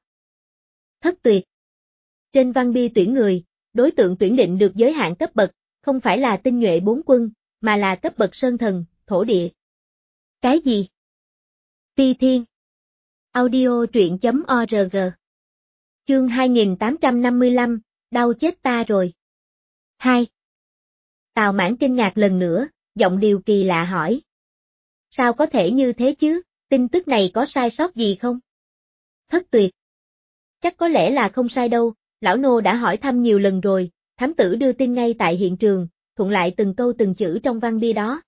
Thất Tuyệt. Trên văn bia tuyển người, đối tượng tuyển định được giới hạn cấp bậc, không phải là tinh nhuệ bốn quân, mà là cấp bậc sơn thần, thổ địa. Cái gì? Phi Thiên. Audio truyện chấm org. Chương hai nghìn tám trăm năm mươi lăm, đau chết ta rồi. hai. Tào Mãn kinh ngạc lần nữa, giọng điều kỳ lạ hỏi. Sao có thể như thế chứ, tin tức này có sai sót gì không? Thất Tuyệt. Chắc có lẽ là không sai đâu, lão nô đã hỏi thăm nhiều lần rồi, thám tử đưa tin ngay tại hiện trường, thuận lại từng câu từng chữ trong văn bia đó.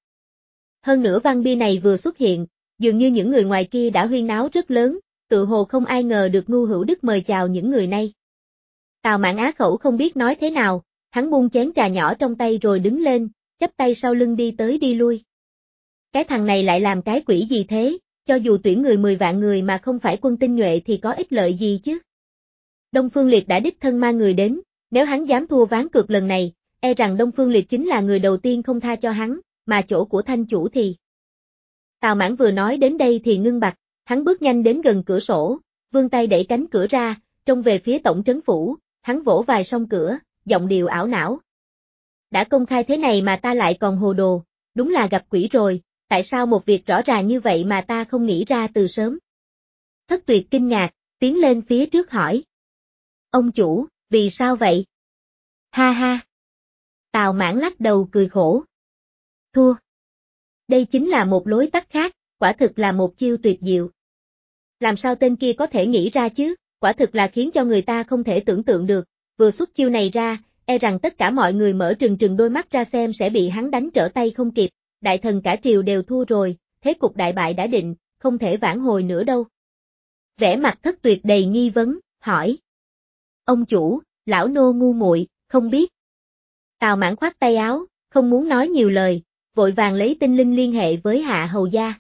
Hơn nữa văn bia này vừa xuất hiện, dường như những người ngoài kia đã huyên náo rất lớn, tự hồ không ai ngờ được Ngưu Hữu Đức mời chào những người này. Tào Mãn á khẩu không biết nói thế nào, hắn buông chén trà nhỏ trong tay rồi đứng lên, chắp tay sau lưng đi tới đi lui. Cái thằng này lại làm cái quỷ gì thế, cho dù tuyển người mười vạn người mà không phải quân tinh nhuệ thì có ích lợi gì chứ? Đông Phương Liệt đã đích thân mang người đến, nếu hắn dám thua ván cược lần này, e rằng Đông Phương Liệt chính là người đầu tiên không tha cho hắn, mà chỗ của Thanh chủ thì... Tào Mãn vừa nói đến đây thì ngưng bặt, hắn bước nhanh đến gần cửa sổ, vươn tay đẩy cánh cửa ra, trông về phía tổng trấn phủ, hắn vỗ vài song cửa, giọng điệu ảo não. Đã công khai thế này mà ta lại còn hồ đồ, đúng là gặp quỷ rồi, tại sao một việc rõ ràng như vậy mà ta không nghĩ ra từ sớm? Thất Tuyệt kinh ngạc, tiến lên phía trước hỏi. Ông chủ, vì sao vậy? Ha ha. Tào Mãn lắc đầu cười khổ. Thua. Đây chính là một lối tắt khác, quả thực là một chiêu tuyệt diệu. Làm sao tên kia có thể nghĩ ra chứ, quả thực là khiến cho người ta không thể tưởng tượng được, vừa xuất chiêu này ra, e rằng tất cả mọi người mở trừng trừng đôi mắt ra xem sẽ bị hắn đánh trở tay không kịp, đại thần cả triều đều thua rồi, thế cục đại bại đã định, không thể vãn hồi nữa đâu. Vẻ mặt Thất Tuyệt đầy nghi vấn, hỏi. Ông chủ, lão nô ngu muội, không biết. Tào Mãn khoát tay áo, không muốn nói nhiều lời, vội vàng lấy tinh linh liên hệ với Hạ Hầu gia.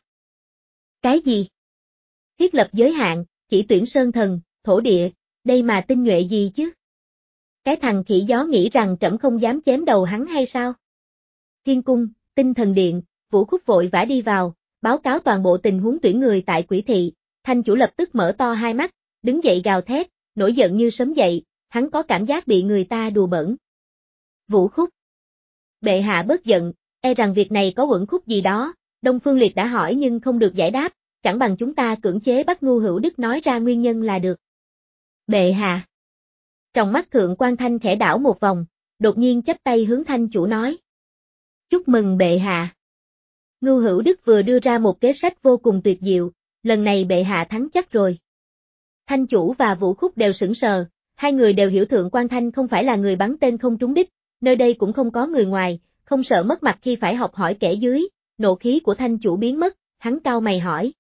Cái gì? Thiết lập giới hạn, chỉ tuyển sơn thần, thổ địa, đây mà tinh nhuệ gì chứ? Cái thằng khỉ gió nghĩ rằng trẫm không dám chém đầu hắn hay sao? Thiên cung, tinh thần điện, Vũ Khúc vội vã đi vào, báo cáo toàn bộ tình huống tuyển người tại Quỷ thị, Thanh chủ lập tức mở to hai mắt, đứng dậy gào thét, nổi giận như sấm dậy, hắn có cảm giác bị người ta đùa bỡn. Vũ Khúc. Bệ hạ bớt giận, e rằng việc này có uẩn khúc gì đó, Đông Phương Liệt đã hỏi nhưng không được giải đáp, chẳng bằng chúng ta cưỡng chế bắt Ngưu Hữu Đức nói ra nguyên nhân là được. Bệ hạ. Trong mắt Thượng Quan Thanh khẽ đảo một vòng, đột nhiên chắp tay hướng Thanh chủ nói. Chúc mừng bệ hạ. Ngưu Hữu Đức vừa đưa ra một kế sách vô cùng tuyệt diệu, lần này bệ hạ thắng chắc rồi. Thanh chủ và Vũ Khúc đều sững sờ, hai người đều hiểu Thượng Quan Thanh không phải là người bắn tên không trúng đích, nơi đây cũng không có người ngoài, không sợ mất mặt khi phải học hỏi kẻ dưới, nộ khí của Thanh chủ biến mất, hắn cau mày hỏi.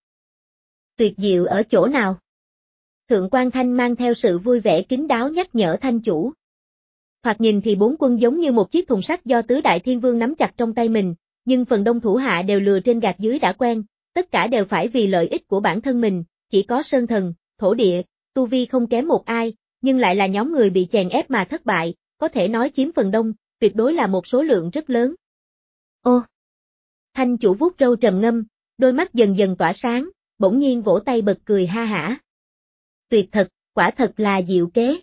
Tuyệt diệu ở chỗ nào? Thượng Quan Thanh mang theo sự vui vẻ kín đáo nhắc nhở Thanh chủ. Thoạt nhìn thì bốn quân giống như một chiếc thùng sắt do tứ đại thiên vương nắm chặt trong tay mình, nhưng phần đông thủ hạ đều lừa trên gạt dưới đã quen, tất cả đều phải vì lợi ích của bản thân mình, chỉ có sơn thần, thổ địa, tu vi không kém một ai, nhưng lại là nhóm người bị chèn ép mà thất bại, có thể nói chiếm phần đông, tuyệt đối là một số lượng rất lớn. Ô! Thanh chủ vuốt râu trầm ngâm, đôi mắt dần dần tỏa sáng, bỗng nhiên vỗ tay bật cười ha hả. Tuyệt thật, quả thật là diệu kế.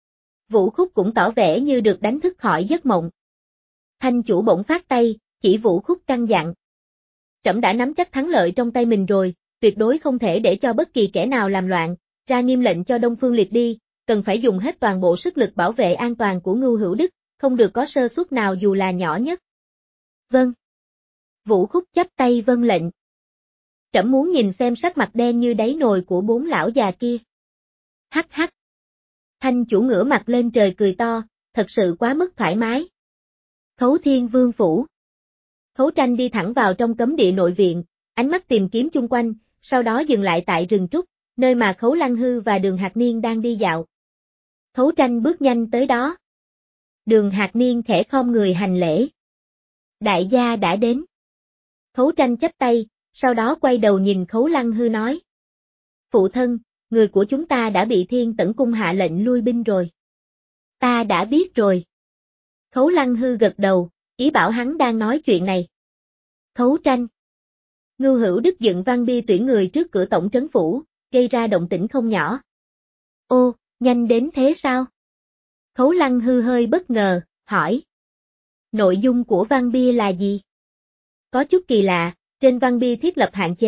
Vũ Khúc cũng tỏ vẻ như được đánh thức khỏi giấc mộng. Thanh chủ bỗng phát tay, chỉ Vũ Khúc căn dặn. Trẫm đã nắm chắc thắng lợi trong tay mình rồi, tuyệt đối không thể để cho bất kỳ kẻ nào làm loạn, ra nghiêm lệnh cho Đông Phương Liệt đi, cần phải dùng hết toàn bộ sức lực bảo vệ an toàn của Ngưu Hữu Đức, không được có sơ suất nào dù là nhỏ nhất. Vâng. Vũ Khúc chắp tay vâng lệnh. Trẫm muốn nhìn xem sắc mặt đen như đáy nồi của bốn lão già kia. Hắc hắc. Thanh chủ ngửa mặt lên trời cười to, thật sự quá mức thoải mái. Khấu Thiên Vương phủ. Khấu Tranh đi thẳng vào trong cấm địa nội viện, ánh mắt tìm kiếm chung quanh, sau đó dừng lại tại rừng trúc, nơi mà Khấu Lăng Hư và Đường Hạc Niên đang đi dạo. Khấu Tranh bước nhanh tới đó. Đường Hạc Niên khẽ khom người hành lễ. Đại gia đã đến. Khấu Tranh chắp tay, sau đó quay đầu nhìn Khấu Lăng Hư nói. Phụ thân, người của chúng ta đã bị Thiên Tẩn Cung hạ lệnh lui binh rồi. Ta đã biết rồi. Khấu Lăng Hư gật đầu, ý bảo hắn đang nói chuyện này. Khấu Tranh. Ngưu Hữu Đức dựng văn bia tuyển người trước cửa tổng trấn phủ, gây ra động tĩnh không nhỏ. Ô, nhanh đến thế sao? Khấu Lăng Hư hơi bất ngờ, hỏi. Nội dung của văn bia là gì? Có chút kỳ lạ, trên văn bia thiết lập hạn chế,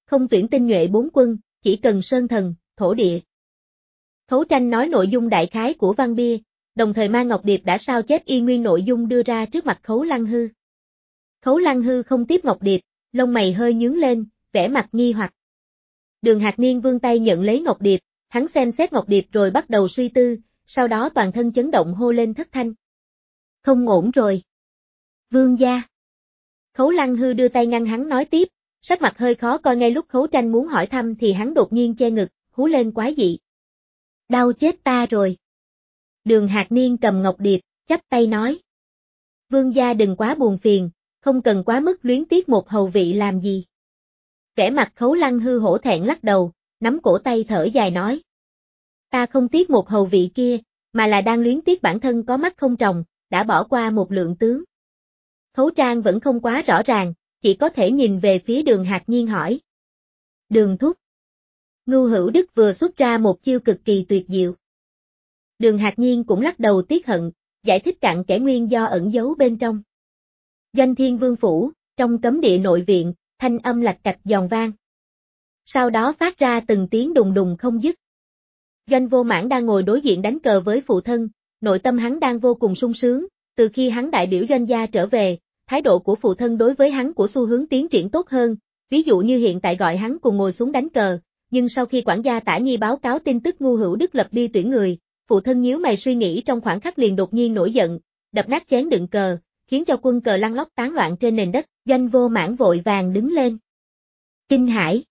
không tuyển tinh nhuệ bốn quân, chỉ cần sơn thần, thổ địa. Khấu Tranh nói nội dung đại khái của văn bia, đồng thời mang ngọc điệp đã sao chép y nguyên nội dung đưa ra trước mặt Khấu Lăng Hư. Khấu Lăng Hư không tiếp ngọc điệp, lông mày hơi nhướng lên, vẻ mặt nghi hoặc. Đường Hạc Niên vươn tay nhận lấy ngọc điệp, hắn xem xét ngọc điệp rồi bắt đầu suy tư, sau đó toàn thân chấn động hô lên thất thanh. Không ổn rồi. Vương gia. Khấu Lăng Hư đưa tay ngăn hắn nói tiếp, sắc mặt hơi khó coi. Ngay lúc Khấu Tranh muốn hỏi thăm thì hắn đột nhiên che ngực, hú lên quái dị. Đau chết ta rồi. Đường Hạc Niên cầm ngọc điệp, chắp tay nói. Vương gia đừng quá buồn phiền, không cần quá mức luyến tiếc một hầu vị làm gì. Vẻ mặt Khấu Lăng Hư hổ thẹn lắc đầu, nắm cổ tay thở dài nói. Ta không tiếc một hầu vị kia, mà là đang luyến tiếc bản thân có mắt không tròng, đã bỏ qua một lượng tướng. Khấu Trang vẫn không quá rõ ràng, chỉ có thể nhìn về phía Đường Hạc Niên hỏi. Đường thúc. Ngưu Hữu Đức vừa xuất ra một chiêu cực kỳ tuyệt diệu. Đường Hạc Niên cũng lắc đầu tiếc hận, giải thích cặn kẽ nguyên do ẩn giấu bên trong. Doanh Thiên Vương phủ, trong cấm địa nội viện, thanh âm lạch cạch giòn vang. Sau đó phát ra từng tiếng đùng đùng không dứt. Doanh Vô Mãn đang ngồi đối diện đánh cờ với phụ thân, nội tâm hắn đang vô cùng sung sướng, từ khi hắn đại biểu Doanh gia trở về, thái độ của phụ thân đối với hắn của xu hướng tiến triển tốt hơn, ví dụ như hiện tại gọi hắn cùng ngồi xuống đánh cờ, nhưng sau khi quản gia Tả Nhi báo cáo tin tức Ngưu Hữu Đức lập bia tuyển người, phụ thân nhíu mày suy nghĩ trong khoảnh khắc liền đột nhiên nổi giận, đập nát chén đựng cờ, khiến cho quân cờ lăn lóc tán loạn trên nền đất. Doanh Vô Mãn vội vàng đứng lên. Kinh hãi.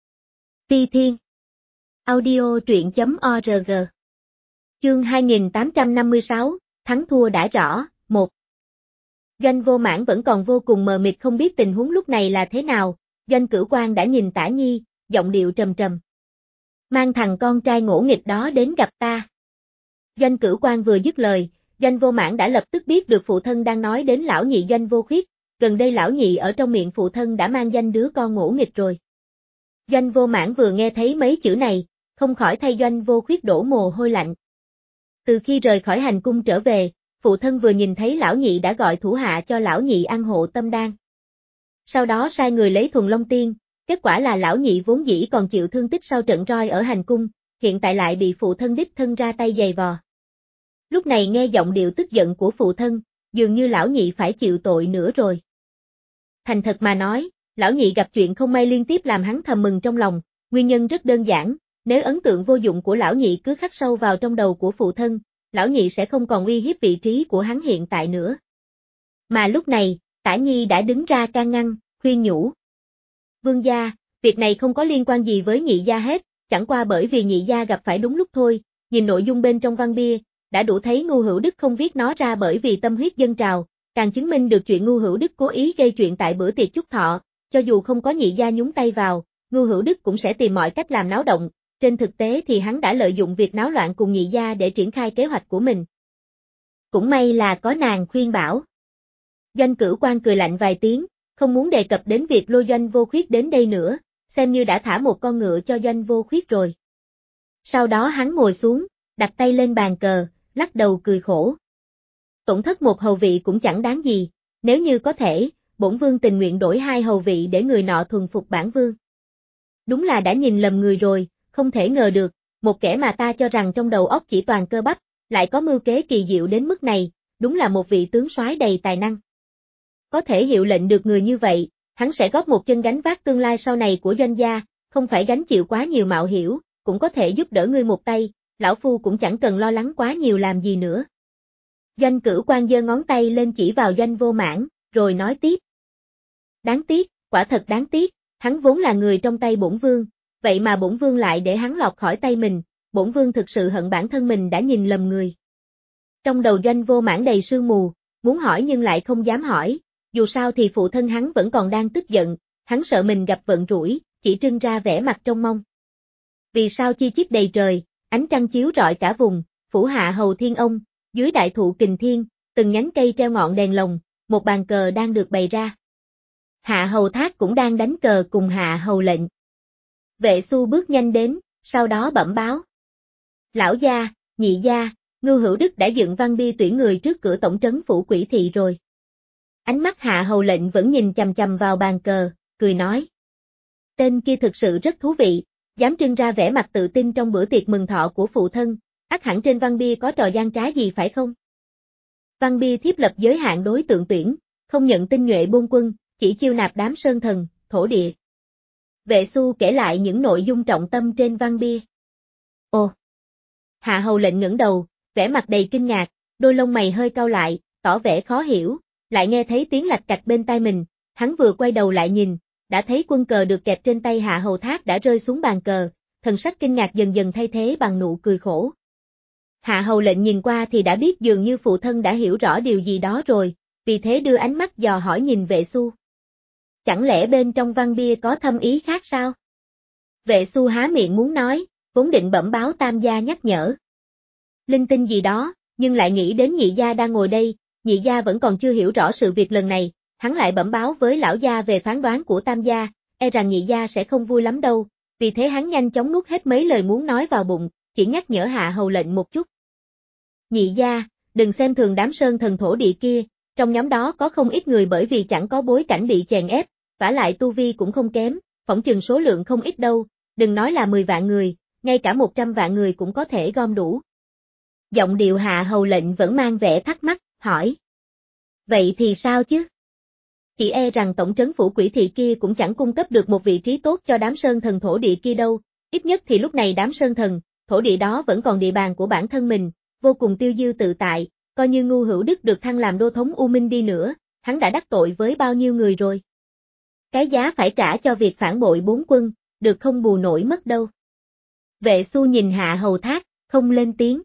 Phi Thiên. Audio truyện chấm org. Chương hai nghìn tám trăm năm mươi sáu, thắng thua đã rõ, một. Doanh Vô Mãn vẫn còn vô cùng mờ mịt không biết tình huống lúc này là thế nào, Doanh Cửu Quan đã nhìn Tả Nhi, giọng điệu trầm trầm. Mang thằng con trai ngỗ nghịch đó đến gặp ta. Doanh Cửu Quan vừa dứt lời, Doanh Vô Mãn đã lập tức biết được phụ thân đang nói đến lão nhị Doanh Vô Khuyết, gần đây lão nhị ở trong miệng phụ thân đã mang danh đứa con ngỗ nghịch rồi. Doanh Vô Mãn vừa nghe thấy mấy chữ này, không khỏi thay Doanh Vô Khuyết đổ mồ hôi lạnh. Từ khi rời khỏi hành cung trở về, phụ thân vừa nhìn thấy lão nhị đã gọi thủ hạ cho lão nhị ăn hộ tâm đan. Sau đó sai người lấy thuần long tiên, kết quả là lão nhị vốn dĩ còn chịu thương tích sau trận roi ở hành cung, hiện tại lại bị phụ thân đích thân ra tay giày vò. Lúc này nghe giọng điệu tức giận của phụ thân, dường như lão nhị phải chịu tội nữa rồi. Thành thật mà nói, lão nhị gặp chuyện không may liên tiếp làm hắn thầm mừng trong lòng, nguyên nhân rất đơn giản, nếu ấn tượng vô dụng của lão nhị cứ khắc sâu vào trong đầu của phụ thân, lão nhị sẽ không còn uy hiếp vị trí của hắn hiện tại nữa. Mà lúc này, Tả Nhi đã đứng ra can ngăn, khuyên nhủ. Vương gia, việc này không có liên quan gì với nhị gia hết, chẳng qua bởi vì nhị gia gặp phải đúng lúc thôi, nhìn nội dung bên trong văn bia, đã đủ thấy Ngưu Hữu Đức không viết nó ra bởi vì tâm huyết dâng trào, càng chứng minh được chuyện Ngưu Hữu Đức cố ý gây chuyện tại bữa tiệc chúc thọ, cho dù không có nhị gia nhúng tay vào, Ngưu Hữu Đức cũng sẽ tìm mọi cách làm náo động, trên thực tế thì hắn đã lợi dụng việc náo loạn cùng nhị gia để triển khai kế hoạch của mình. Cũng may là có nàng khuyên bảo. Doanh Cửu Quan cười lạnh vài tiếng, không muốn đề cập đến việc lôi Doanh Vô Khuyết đến đây nữa, xem như đã thả một con ngựa cho Doanh Vô Khuyết rồi. Sau đó hắn ngồi xuống, đặt tay lên bàn cờ, lắc đầu cười khổ. Tổn thất một hầu vị cũng chẳng đáng gì, nếu như có thể, bổn vương tình nguyện đổi hai hầu vị để người nọ thuần phục bản vương. Đúng là đã nhìn lầm người rồi, không thể ngờ được, một kẻ mà ta cho rằng trong đầu óc chỉ toàn cơ bắp, lại có mưu kế kỳ diệu đến mức này, đúng là một vị tướng soái đầy tài năng. Có thể hiệu lệnh được người như vậy, hắn sẽ góp một chân gánh vác tương lai sau này của Doanh gia, không phải gánh chịu quá nhiều mạo hiểm, cũng có thể giúp đỡ ngươi một tay, lão phu cũng chẳng cần lo lắng quá nhiều làm gì nữa. Doanh Cửu Quan giơ ngón tay lên chỉ vào Doanh Vô Mãn, rồi nói tiếp. Đáng tiếc, quả thật đáng tiếc, hắn vốn là người trong tay bổn vương, vậy mà bổn vương lại để hắn lọt khỏi tay mình, bổn vương thực sự hận bản thân mình đã nhìn lầm người. Trong đầu Doanh Vô Mãn đầy sương mù, muốn hỏi nhưng lại không dám hỏi, dù sao thì phụ thân hắn vẫn còn đang tức giận, hắn sợ mình gặp vận rủi, chỉ trưng ra vẻ mặt trông mong. Vì sao chi chít đầy trời, ánh trăng chiếu rọi cả vùng, phủ hạ hầu thiên ông, dưới đại thụ kình thiên, từng nhánh cây treo ngọn đèn lồng, một bàn cờ đang được bày ra. Hạ hầu Thác cũng đang đánh cờ cùng hạ hầu Lệnh. Vệ Xu bước nhanh đến, sau đó bẩm báo. Lão gia, nhị gia, Ngưu Hữu Đức đã dựng văn bia tuyển người trước cửa tổng trấn phủ Quỷ Thị rồi. Ánh mắt hạ hầu Lệnh vẫn nhìn chằm chằm vào bàn cờ, cười nói. Tên kia thực sự rất thú vị, dám trưng ra vẻ mặt tự tin trong bữa tiệc mừng thọ của phụ thân, ắt hẳn trên văn bia có trò gian trá gì phải không? Văn bia thiếp lập giới hạn đối tượng tuyển, không nhận tinh nhuệ buôn quân, chỉ chiêu nạp đám sơn thần, thổ địa. Vệ Xu kể lại những nội dung trọng tâm trên văn bia. Ồ! Hạ hầu lệnh ngẩng đầu, vẻ mặt đầy kinh ngạc, đôi lông mày hơi cau lại, tỏ vẻ khó hiểu, lại nghe thấy tiếng lạch cạch bên tai mình, hắn vừa quay đầu lại nhìn, đã thấy quân cờ được kẹp trên tay Hạ hầu thác đã rơi xuống bàn cờ, thần sắc kinh ngạc dần dần thay thế bằng nụ cười khổ. Hạ hầu lệnh nhìn qua thì đã biết dường như phụ thân đã hiểu rõ điều gì đó rồi, vì thế đưa ánh mắt dò hỏi nhìn Vệ Xu. Chẳng lẽ bên trong văn bia có thâm ý khác sao? Vệ Xu há miệng muốn nói, vốn định bẩm báo tam gia nhắc nhở. Linh tinh gì đó, nhưng lại nghĩ đến nhị gia đang ngồi đây, nhị gia vẫn còn chưa hiểu rõ sự việc lần này, hắn lại bẩm báo với lão gia về phán đoán của tam gia, e rằng nhị gia sẽ không vui lắm đâu, vì thế hắn nhanh chóng nuốt hết mấy lời muốn nói vào bụng, chỉ nhắc nhở Hạ hầu lệnh một chút. Nhị gia, đừng xem thường đám sơn thần thổ địa kia, trong nhóm đó có không ít người bởi vì chẳng có bối cảnh bị chèn ép, vả lại tu vi cũng không kém, phỏng chừng số lượng không ít đâu, đừng nói là mười vạn người, ngay cả một trăm vạn người cũng có thể gom đủ. Giọng điệu Hạ hầu lệnh vẫn mang vẻ thắc mắc, hỏi. Vậy thì sao chứ? Chỉ e rằng tổng trấn phủ quỷ thị kia cũng chẳng cung cấp được một vị trí tốt cho đám sơn thần thổ địa kia đâu, ít nhất thì lúc này đám sơn thần, thổ địa đó vẫn còn địa bàn của bản thân mình, vô cùng tiêu dư tự tại, coi như Ngu Hữu Đức được thăng làm đô thống U Minh đi nữa, hắn đã đắc tội với bao nhiêu người rồi. Cái giá phải trả cho việc phản bội bốn quân, được không bù nổi mất đâu. Vệ Xu nhìn Hạ hầu thác, không lên tiếng.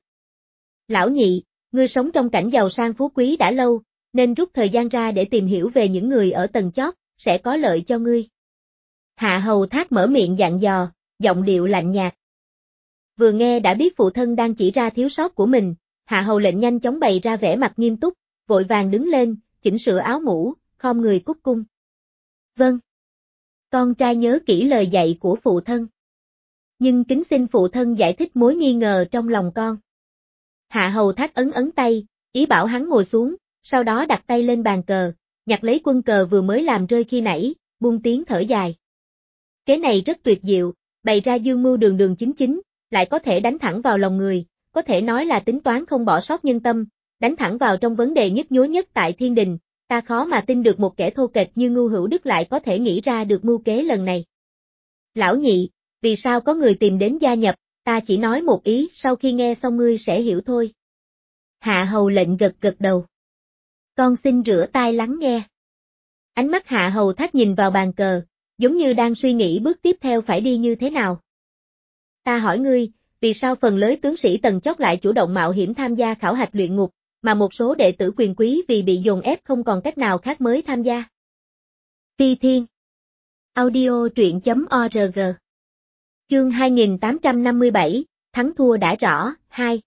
Lão nhị, ngươi sống trong cảnh giàu sang phú quý đã lâu, nên rút thời gian ra để tìm hiểu về những người ở tầng chót, sẽ có lợi cho ngươi. Hạ hầu thác mở miệng dặn dò, giọng điệu lạnh nhạt. Vừa nghe đã biết phụ thân đang chỉ ra thiếu sót của mình, Hạ hầu lệnh nhanh chóng bày ra vẻ mặt nghiêm túc, vội vàng đứng lên, chỉnh sửa áo mũ, khom người cúc cung. Vâng. Con trai nhớ kỹ lời dạy của phụ thân. Nhưng kính xin phụ thân giải thích mối nghi ngờ trong lòng con. Hạ hầu thác ấn ấn tay, ý bảo hắn ngồi xuống, sau đó đặt tay lên bàn cờ, nhặt lấy quân cờ vừa mới làm rơi khi nãy, buông tiếng thở dài. Kế này rất tuyệt diệu, bày ra dương mưu đường đường chính chính, lại có thể đánh thẳng vào lòng người, có thể nói là tính toán không bỏ sót nhân tâm, đánh thẳng vào trong vấn đề nhức nhối nhất tại thiên đình, ta khó mà tin được một kẻ thô kệch như Ngu Hữu Đức lại có thể nghĩ ra được mưu kế lần này. Lão nhị, vì sao có người tìm đến gia nhập, ta chỉ nói một ý, sau khi nghe xong ngươi sẽ hiểu thôi. Hạ hầu lệnh gật gật đầu. Con xin rửa tai lắng nghe. Ánh mắt Hạ hầu thác nhìn vào bàn cờ, giống như đang suy nghĩ bước tiếp theo phải đi như thế nào. Ta hỏi ngươi, vì sao phần lớn tướng sĩ tầng chót lại chủ động mạo hiểm tham gia khảo hạch luyện ngục, mà một số đệ tử quyền quý vì bị dồn ép không còn cách nào khác mới tham gia? Phi Thiên Audio truyện chấm org Chương hai nghìn tám trăm năm mươi bảy, thắng thua đã rõ, hai.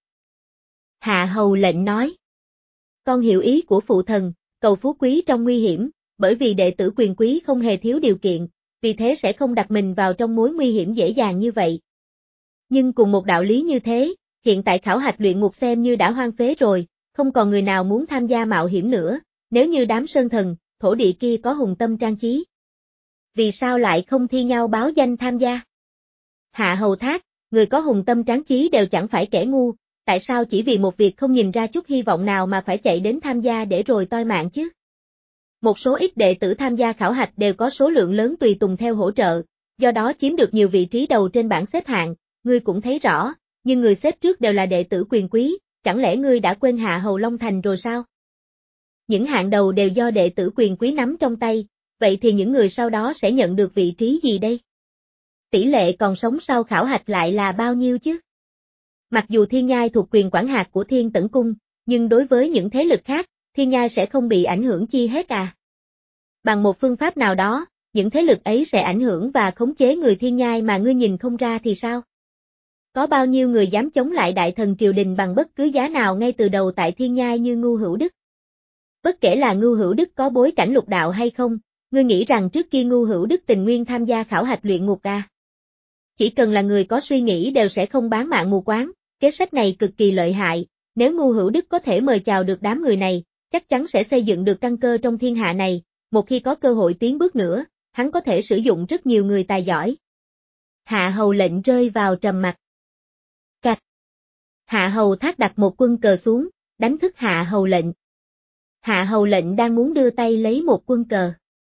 Hạ hầu lệnh nói. Con hiểu ý của phụ thần, cầu phú quý trong nguy hiểm, bởi vì đệ tử quyền quý không hề thiếu điều kiện, vì thế sẽ không đặt mình vào trong mối nguy hiểm dễ dàng như vậy. Nhưng cùng một đạo lý như thế, hiện tại khảo hạch luyện ngục xem như đã hoang phế rồi, không còn người nào muốn tham gia mạo hiểm nữa, nếu như đám sơn thần, thổ địa kia có hùng tâm trang trí. Vì sao lại không thi nhau báo danh tham gia? Hạ hầu thác, người có hùng tâm tráng chí đều chẳng phải kẻ ngu, tại sao chỉ vì một việc không nhìn ra chút hy vọng nào mà phải chạy đến tham gia để rồi toi mạng chứ? Một số ít đệ tử tham gia khảo hạch đều có số lượng lớn tùy tùng theo hỗ trợ, do đó chiếm được nhiều vị trí đầu trên bảng xếp hạng, ngươi cũng thấy rõ, nhưng người xếp trước đều là đệ tử quyền quý, chẳng lẽ ngươi đã quên Hạ Hầu Long Thành rồi sao? Những hạng đầu đều do đệ tử quyền quý nắm trong tay, vậy thì những người sau đó sẽ nhận được vị trí gì đây? Tỷ lệ còn sống sau khảo hạch lại là bao nhiêu chứ? Mặc dù Thiên Nhai thuộc quyền quản hạt của Thiên Tẩn Cung, nhưng đối với những thế lực khác, Thiên Nhai sẽ không bị ảnh hưởng chi hết à? Bằng một phương pháp nào đó, những thế lực ấy sẽ ảnh hưởng và khống chế người Thiên Nhai mà ngươi nhìn không ra thì sao? Có bao nhiêu người dám chống lại đại thần triều đình bằng bất cứ giá nào ngay từ đầu tại Thiên Nhai như Ngu Hữu Đức? Bất kể là Ngu Hữu Đức có bối cảnh lục đạo hay không, ngươi nghĩ rằng trước kia Ngu Hữu Đức tình nguyên tham gia khảo hạch luyện ngục à? Chỉ cần là người có suy nghĩ đều sẽ không bán mạng mù quáng, kế sách này cực kỳ lợi hại, nếu Ngu Hữu Đức có thể mời chào được đám người này, chắc chắn sẽ xây dựng được căn cơ trong thiên hạ này, một khi có cơ hội tiến bước nữa, hắn có thể sử dụng rất nhiều người tài giỏi. Hạ hầu lệnh rơi vào trầm mặc. Cạch. Hạ hầu thác đặt một quân cờ xuống, đánh thức hạ hầu lệnh. Hạ hầu lệnh đang muốn đưa tay lấy một quân cờ.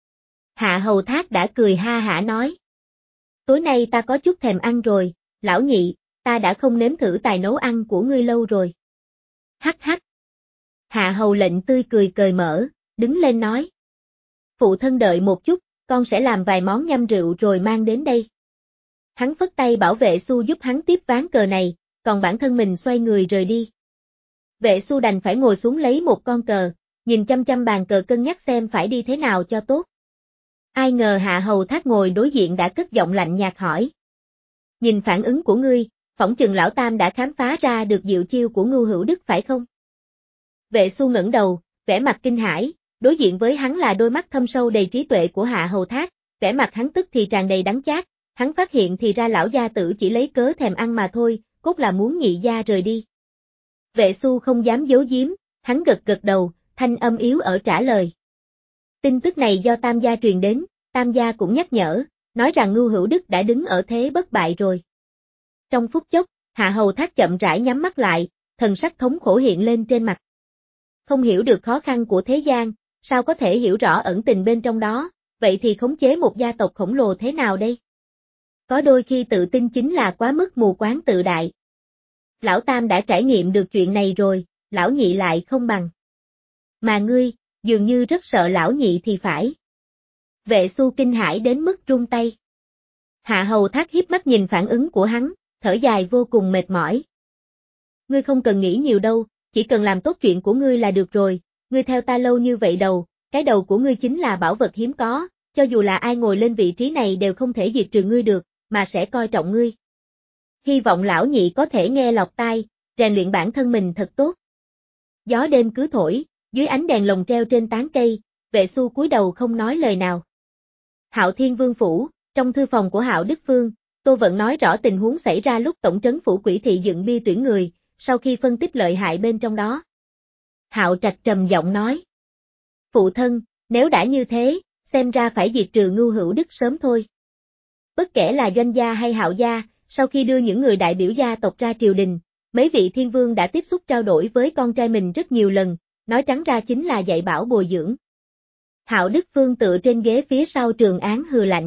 Hạ hầu thác đã cười ha hả nói. Tối nay ta có chút thèm ăn rồi, lão nhị, ta đã không nếm thử tài nấu ăn của ngươi lâu rồi. Hắc hắc. Hạ hầu lệnh tươi cười cởi mở, đứng lên nói. Phụ thân đợi một chút, con sẽ làm vài món nhâm rượu rồi mang đến đây. Hắn phất tay bảo vệ Xu giúp hắn tiếp ván cờ này, còn bản thân mình xoay người rời đi. Vệ Xu đành phải ngồi xuống lấy một con cờ, nhìn chăm chăm bàn cờ cân nhắc xem phải đi thế nào cho tốt. Ai ngờ Hạ hầu thác ngồi đối diện đã cất giọng lạnh nhạt hỏi. Nhìn phản ứng của ngươi, phỏng chừng lão tam đã khám phá ra được diệu chiêu của Ngưu Hữu Đức phải không? Vệ Xu ngẩng đầu, vẻ mặt kinh hãi, đối diện với hắn là đôi mắt thâm sâu đầy trí tuệ của Hạ hầu thác, vẻ mặt hắn tức thì tràn đầy đắng chát, hắn phát hiện thì ra lão gia tử chỉ lấy cớ thèm ăn mà thôi, cốt là muốn nhị gia rời đi. Vệ Xu không dám giấu giếm, hắn gật gật đầu, thanh âm yếu ở trả lời. Tin tức này do Tam gia truyền đến, Tam gia cũng nhắc nhở, nói rằng Ngưu Hữu Đức đã đứng ở thế bất bại rồi. Trong phút chốc, Hạ hầu thác chậm rãi nhắm mắt lại, thần sắc thống khổ hiện lên trên mặt. Không hiểu được khó khăn của thế gian, sao có thể hiểu rõ ẩn tình bên trong đó, vậy thì khống chế một gia tộc khổng lồ thế nào đây? Có đôi khi tự tin chính là quá mức mù quáng tự đại. Lão Tam đã trải nghiệm được chuyện này rồi, lão nhị lại không bằng. Mà ngươi, dường như rất sợ lão nhị thì phải. Vệ Xu kinh hãi đến mức run tay. Hạ hầu thác hiếp mắt nhìn phản ứng của hắn, thở dài vô cùng mệt mỏi. Ngươi không cần nghĩ nhiều đâu, chỉ cần làm tốt chuyện của ngươi là được rồi, ngươi theo ta lâu như vậy đầu, cái đầu của ngươi chính là bảo vật hiếm có, cho dù là ai ngồi lên vị trí này đều không thể diệt trừ ngươi được, mà sẽ coi trọng ngươi. Hy vọng lão nhị có thể nghe lọt tai, rèn luyện bản thân mình thật tốt. Gió đêm cứ thổi, dưới ánh đèn lồng treo trên tán cây, Vệ Xu cúi đầu không nói lời nào. Hạo Thiên Vương phủ, trong thư phòng của Hạo Đức Phương, Tô Vận nói rõ tình huống xảy ra lúc tổng trấn phủ Quỷ thị dựng bia tuyển người, sau khi phân tích lợi hại bên trong đó. Hạo Trạch trầm giọng nói. Phụ thân, nếu đã như thế, xem ra phải diệt trừ Ngưu Hữu Đức sớm thôi. Bất kể là Doanh gia hay Hạo gia, sau khi đưa những người đại biểu gia tộc ra triều đình, mấy vị thiên vương đã tiếp xúc trao đổi với con trai mình rất nhiều lần, nói trắng ra chính là dạy bảo bồi dưỡng. Hạo Đức Phương tựa trên ghế phía sau trường án hừ lạnh.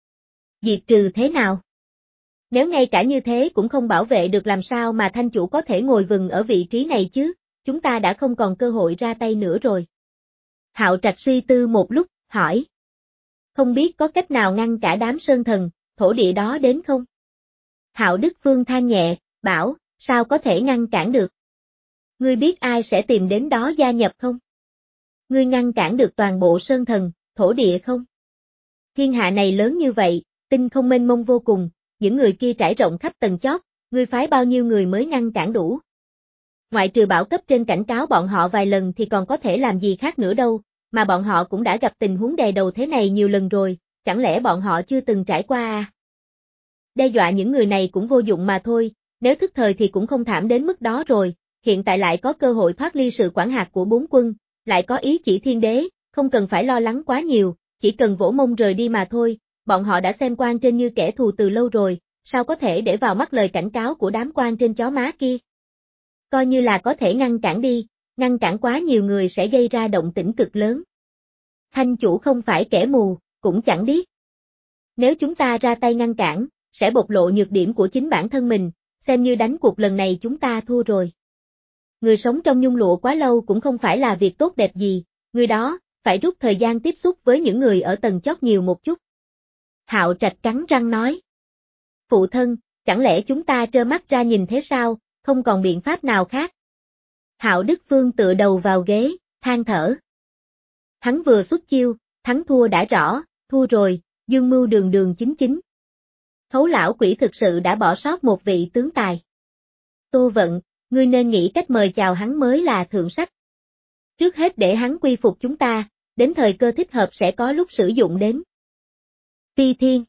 Diệt trừ thế nào? Nếu ngay cả như thế cũng không bảo vệ được làm sao mà thanh chủ có thể ngồi vừng ở vị trí này chứ, chúng ta đã không còn cơ hội ra tay nữa rồi. Hạo Trạch suy tư một lúc, hỏi. Không biết có cách nào ngăn cả đám sơn thần, thổ địa đó đến không? Hạo Đức Phương than nhẹ, bảo, sao có thể ngăn cản được? Ngươi biết ai sẽ tìm đến đó gia nhập không? Ngươi ngăn cản được toàn bộ sơn thần, thổ địa không? Thiên hạ này lớn như vậy, tinh không mênh mông vô cùng, những người kia trải rộng khắp tầng chót, ngươi phái bao nhiêu người mới ngăn cản đủ? Ngoại trừ bảo cấp trên cảnh cáo bọn họ vài lần thì còn có thể làm gì khác nữa đâu, mà bọn họ cũng đã gặp tình huống đè đầu thế này nhiều lần rồi, chẳng lẽ bọn họ chưa từng trải qua à? Đe dọa những người này cũng vô dụng mà thôi, nếu thức thời thì cũng không thảm đến mức đó rồi, hiện tại lại có cơ hội thoát ly sự quản hạt của bốn quân, lại có ý chỉ thiên đế, không cần phải lo lắng quá nhiều, chỉ cần vỗ mông rời đi mà thôi, bọn họ đã xem quan trên như kẻ thù từ lâu rồi, sao có thể để vào mắt lời cảnh cáo của đám quan trên chó má kia. Coi như là có thể ngăn cản đi, ngăn cản quá nhiều người sẽ gây ra động tĩnh cực lớn. Thanh chủ không phải kẻ mù, cũng chẳng biết. Nếu chúng ta ra tay ngăn cản, sẽ bộc lộ nhược điểm của chính bản thân mình, xem như đánh cuộc lần này chúng ta thua rồi. Người sống trong nhung lụa quá lâu cũng không phải là việc tốt đẹp gì, người đó, phải rút thời gian tiếp xúc với những người ở tầng chót nhiều một chút. Hạo Trạch cắn răng nói. Phụ thân, chẳng lẽ chúng ta trơ mắt ra nhìn thế sao, không còn biện pháp nào khác. Hạo Đức Phương tựa đầu vào ghế, than thở. Hắn vừa xuất chiêu, thắng thua đã rõ, thua rồi, dương mưu đường đường chính chính. Khấu lão quỷ thực sự đã bỏ sót một vị tướng tài. Tô Vận, ngươi nên nghĩ cách mời chào hắn mới là thượng sách. Trước hết để hắn quy phục chúng ta, đến thời cơ thích hợp sẽ có lúc sử dụng đến. Phi Thiên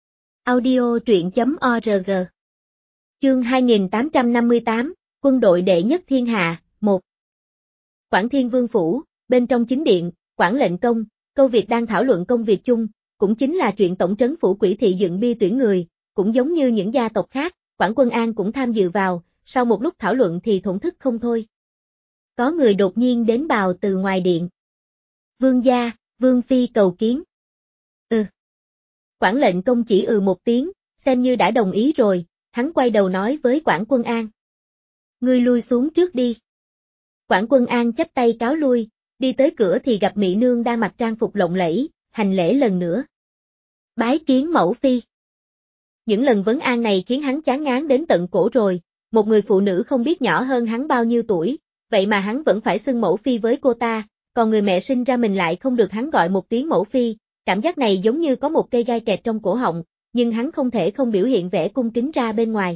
Audio truyện chấm org Chương hai nghìn tám trăm năm mươi tám, Quân đội đệ nhất thiên hạ, một. Quảng Thiên Vương Phủ, bên trong chính điện, Quảng Lệnh Công, Câu Việt đang thảo luận công việc chung, cũng chính là chuyện tổng trấn phủ Quỷ thị dựng bia tuyển người, cũng giống như những gia tộc khác, Quản Quân An cũng tham dự vào, sau một lúc thảo luận thì thổn thức không thôi. Có người đột nhiên đến bào từ ngoài điện. Vương gia, Vương Phi cầu kiến. Ừ. Quản lệnh công chỉ ừ một tiếng, xem như đã đồng ý rồi, hắn quay đầu nói với Quản Quân An. Ngươi lui xuống trước đi. Quản Quân An chắp tay cáo lui, đi tới cửa thì gặp Mỹ Nương đang mặc trang phục lộng lẫy, hành lễ lần nữa. Bái kiến mẫu phi. Những lần vấn an này khiến hắn chán ngán đến tận cổ rồi, một người phụ nữ không biết nhỏ hơn hắn bao nhiêu tuổi, vậy mà hắn vẫn phải xưng mẫu phi với cô ta, còn người mẹ sinh ra mình lại không được hắn gọi một tiếng mẫu phi, cảm giác này giống như có một cây gai kẹt trong cổ họng, nhưng hắn không thể không biểu hiện vẻ cung kính ra bên ngoài.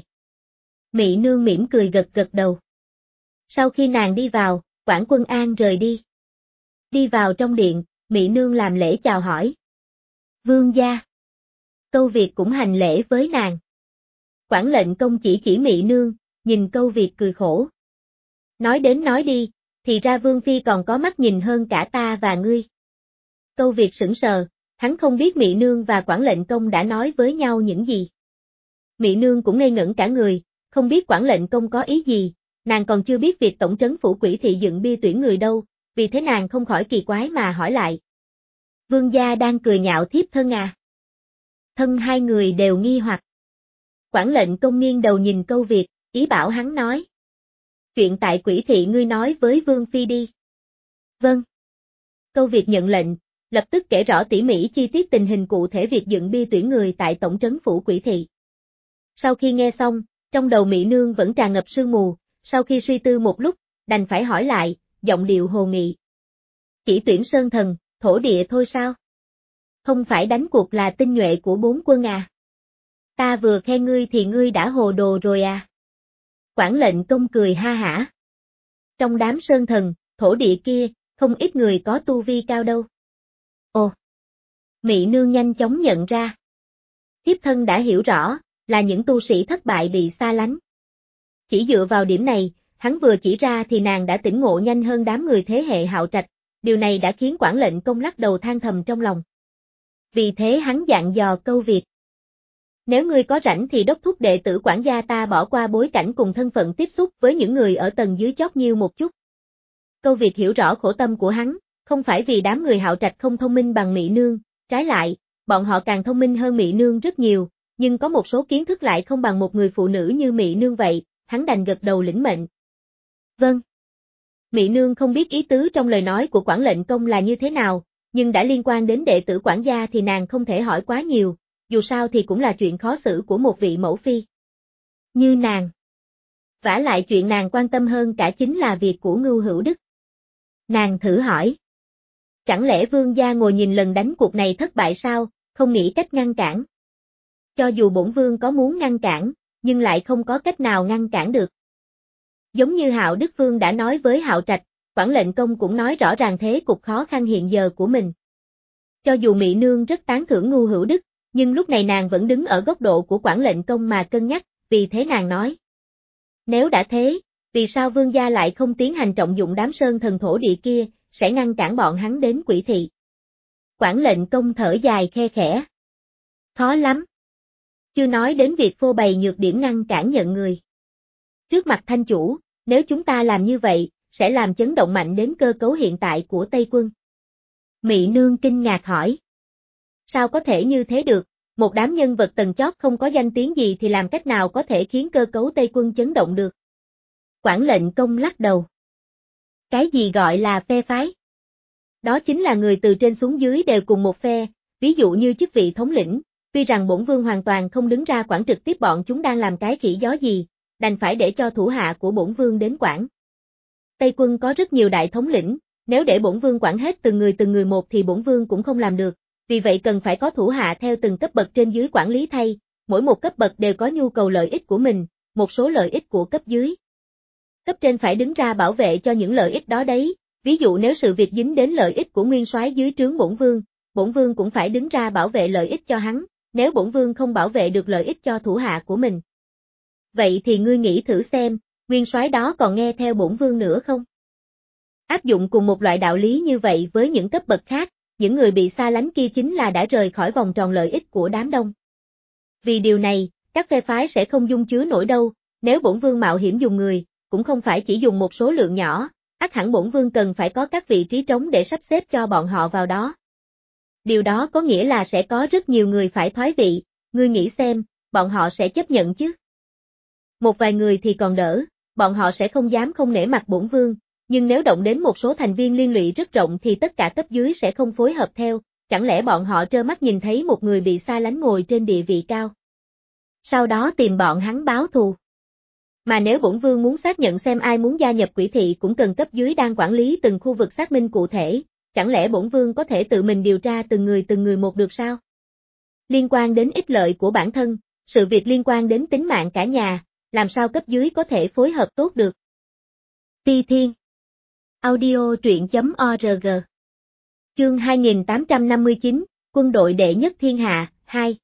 Mỹ Nương mỉm cười gật gật đầu. Sau khi nàng đi vào, Quản Quân An rời đi. Đi vào trong điện, Mỹ Nương làm lễ chào hỏi. Vương gia. Câu Việt cũng hành lễ với nàng. Quản lệnh công chỉ chỉ Mỹ Nương, nhìn Câu Việt cười khổ. Nói đến nói đi, thì ra Vương Phi còn có mắt nhìn hơn cả ta và ngươi. Câu Việt sững sờ, hắn không biết Mỹ Nương và Quản lệnh công đã nói với nhau những gì. Mỹ Nương cũng ngây ngẩn cả người, không biết Quản lệnh công có ý gì, nàng còn chưa biết việc tổng trấn phủ Quỷ thị dựng bia tuyển người đâu, vì thế nàng không khỏi kỳ quái mà hỏi lại. Vương gia đang cười nhạo thiếp thân à? Thân hai người đều nghi hoặc. Quản lệnh công nghiêng đầu nhìn Câu Việt, ý bảo hắn nói. Chuyện tại Quỷ thị ngươi nói với Vương Phi đi. Vâng. Câu Việt nhận lệnh, lập tức kể rõ tỉ mỉ chi tiết tình hình cụ thể việc dựng bia tuyển người tại tổng trấn phủ Quỷ thị. Sau khi nghe xong, trong đầu Mỹ Nương vẫn tràn ngập sương mù, sau khi suy tư một lúc, đành phải hỏi lại, giọng điệu hồ nghị. Chỉ tuyển sơn thần, thổ địa thôi sao? Không phải đánh cuộc là tinh nhuệ của bốn quân à? Ta vừa khen ngươi thì ngươi đã hồ đồ rồi à? Quản lệnh công cười ha hả. Trong đám sơn thần, thổ địa kia, không ít người có tu vi cao đâu. Ồ! Mỹ Nương nhanh chóng nhận ra. Thiếp thân đã hiểu rõ, là những tu sĩ thất bại bị xa lánh. Chỉ dựa vào điểm này, hắn vừa chỉ ra thì nàng đã tỉnh ngộ nhanh hơn đám người thế hệ Hạo Trạch, điều này đã khiến quản lệnh công lắc đầu than thầm trong lòng. Vì thế hắn dặn dò Câu Việt. Nếu ngươi có rảnh thì đốc thúc đệ tử quản gia ta bỏ qua bối cảnh cùng thân phận tiếp xúc với những người ở tầng dưới chót nhiêu một chút. Câu Việt hiểu rõ khổ tâm của hắn, không phải vì đám người Hạo Trạch không thông minh bằng Mỹ Nương, trái lại, bọn họ càng thông minh hơn Mỹ Nương rất nhiều, nhưng có một số kiến thức lại không bằng một người phụ nữ như Mỹ Nương vậy, hắn đành gật đầu lĩnh mệnh. Vâng. Mỹ Nương không biết ý tứ trong lời nói của quản lệnh công là như thế nào, nhưng đã liên quan đến đệ tử quản gia thì nàng không thể hỏi quá nhiều, dù sao thì cũng là chuyện khó xử của một vị mẫu phi. Như nàng. Vả lại chuyện nàng quan tâm hơn cả chính là việc của Ngưu Hữu Đức. Nàng thử hỏi. Chẳng lẽ vương gia ngồi nhìn lần đánh cuộc này thất bại sao, không nghĩ cách ngăn cản? Cho dù bổn vương có muốn ngăn cản, nhưng lại không có cách nào ngăn cản được. Giống như Hạo Đức Vương đã nói với Hạo Trạch, quản lệnh công cũng nói rõ ràng thế cục khó khăn hiện giờ của mình. Cho dù Mỹ Nương rất tán thưởng Ngưu Hữu Đức, nhưng lúc này nàng vẫn đứng ở góc độ của quản lệnh công mà cân nhắc, vì thế nàng nói. Nếu đã thế, vì sao vương gia lại không tiến hành trọng dụng đám sơn thần thổ địa kia, sẽ ngăn cản bọn hắn đến Quỷ thị? Quản lệnh công thở dài khe khẽ. Khó lắm. Chưa nói đến việc phô bày nhược điểm ngăn cản nhận người. Trước mặt thanh chủ, nếu chúng ta làm như vậy, sẽ làm chấn động mạnh đến cơ cấu hiện tại của Tây quân. Mỹ Nương kinh ngạc hỏi. Sao có thể như thế được, một đám nhân vật tầng chót không có danh tiếng gì thì làm cách nào có thể khiến cơ cấu Tây quân chấn động được? Quản lệnh công lắc đầu. Cái gì gọi là phe phái? Đó chính là người từ trên xuống dưới đều cùng một phe, ví dụ như chức vị thống lĩnh, tuy rằng bổn vương hoàn toàn không đứng ra quản trực tiếp bọn chúng đang làm cái khỉ gió gì, đành phải để cho thủ hạ của bổn vương đến quản. Tây quân có rất nhiều đại thống lĩnh, nếu để bổn vương quản hết từng người từng người một thì bổn vương cũng không làm được, vì vậy cần phải có thủ hạ theo từng cấp bậc trên dưới quản lý thay, mỗi một cấp bậc đều có nhu cầu lợi ích của mình, một số lợi ích của cấp dưới. Cấp trên phải đứng ra bảo vệ cho những lợi ích đó đấy, ví dụ nếu sự việc dính đến lợi ích của nguyên soái dưới trướng bổn vương, bổn vương cũng phải đứng ra bảo vệ lợi ích cho hắn, nếu bổn vương không bảo vệ được lợi ích cho thủ hạ của mình. Vậy thì ngươi nghĩ thử xem, nguyên soái đó còn nghe theo bổn vương nữa không? Áp dụng cùng một loại đạo lý như vậy với những cấp bậc khác, những người bị xa lánh kia chính là đã rời khỏi vòng tròn lợi ích của đám đông. Vì điều này, các phe phái sẽ không dung chứa nổi đâu, nếu bổn vương mạo hiểm dùng người, cũng không phải chỉ dùng một số lượng nhỏ, ắt hẳn bổn vương cần phải có các vị trí trống để sắp xếp cho bọn họ vào đó. Điều đó có nghĩa là sẽ có rất nhiều người phải thoái vị, ngươi nghĩ xem, bọn họ sẽ chấp nhận chứ? Một vài người thì còn đỡ, bọn họ sẽ không dám không nể mặt bổn vương, nhưng nếu động đến một số thành viên liên lụy rất rộng thì tất cả cấp dưới sẽ không phối hợp theo, chẳng lẽ bọn họ trơ mắt nhìn thấy một người bị xa lánh ngồi trên địa vị cao. Sau đó tìm bọn hắn báo thù. Mà nếu bổn vương muốn xác nhận xem ai muốn gia nhập quỷ thị cũng cần cấp dưới đang quản lý từng khu vực xác minh cụ thể, chẳng lẽ bổn vương có thể tự mình điều tra từng người từng người một được sao? Liên quan đến ích lợi của bản thân, sự việc liên quan đến tính mạng cả nhà, làm sao cấp dưới có thể phối hợp tốt được? Ti Thiên Audio truyện.org Chương hai nghìn tám trăm năm mươi chín, Quân đội đệ nhất thiên hạ, hai.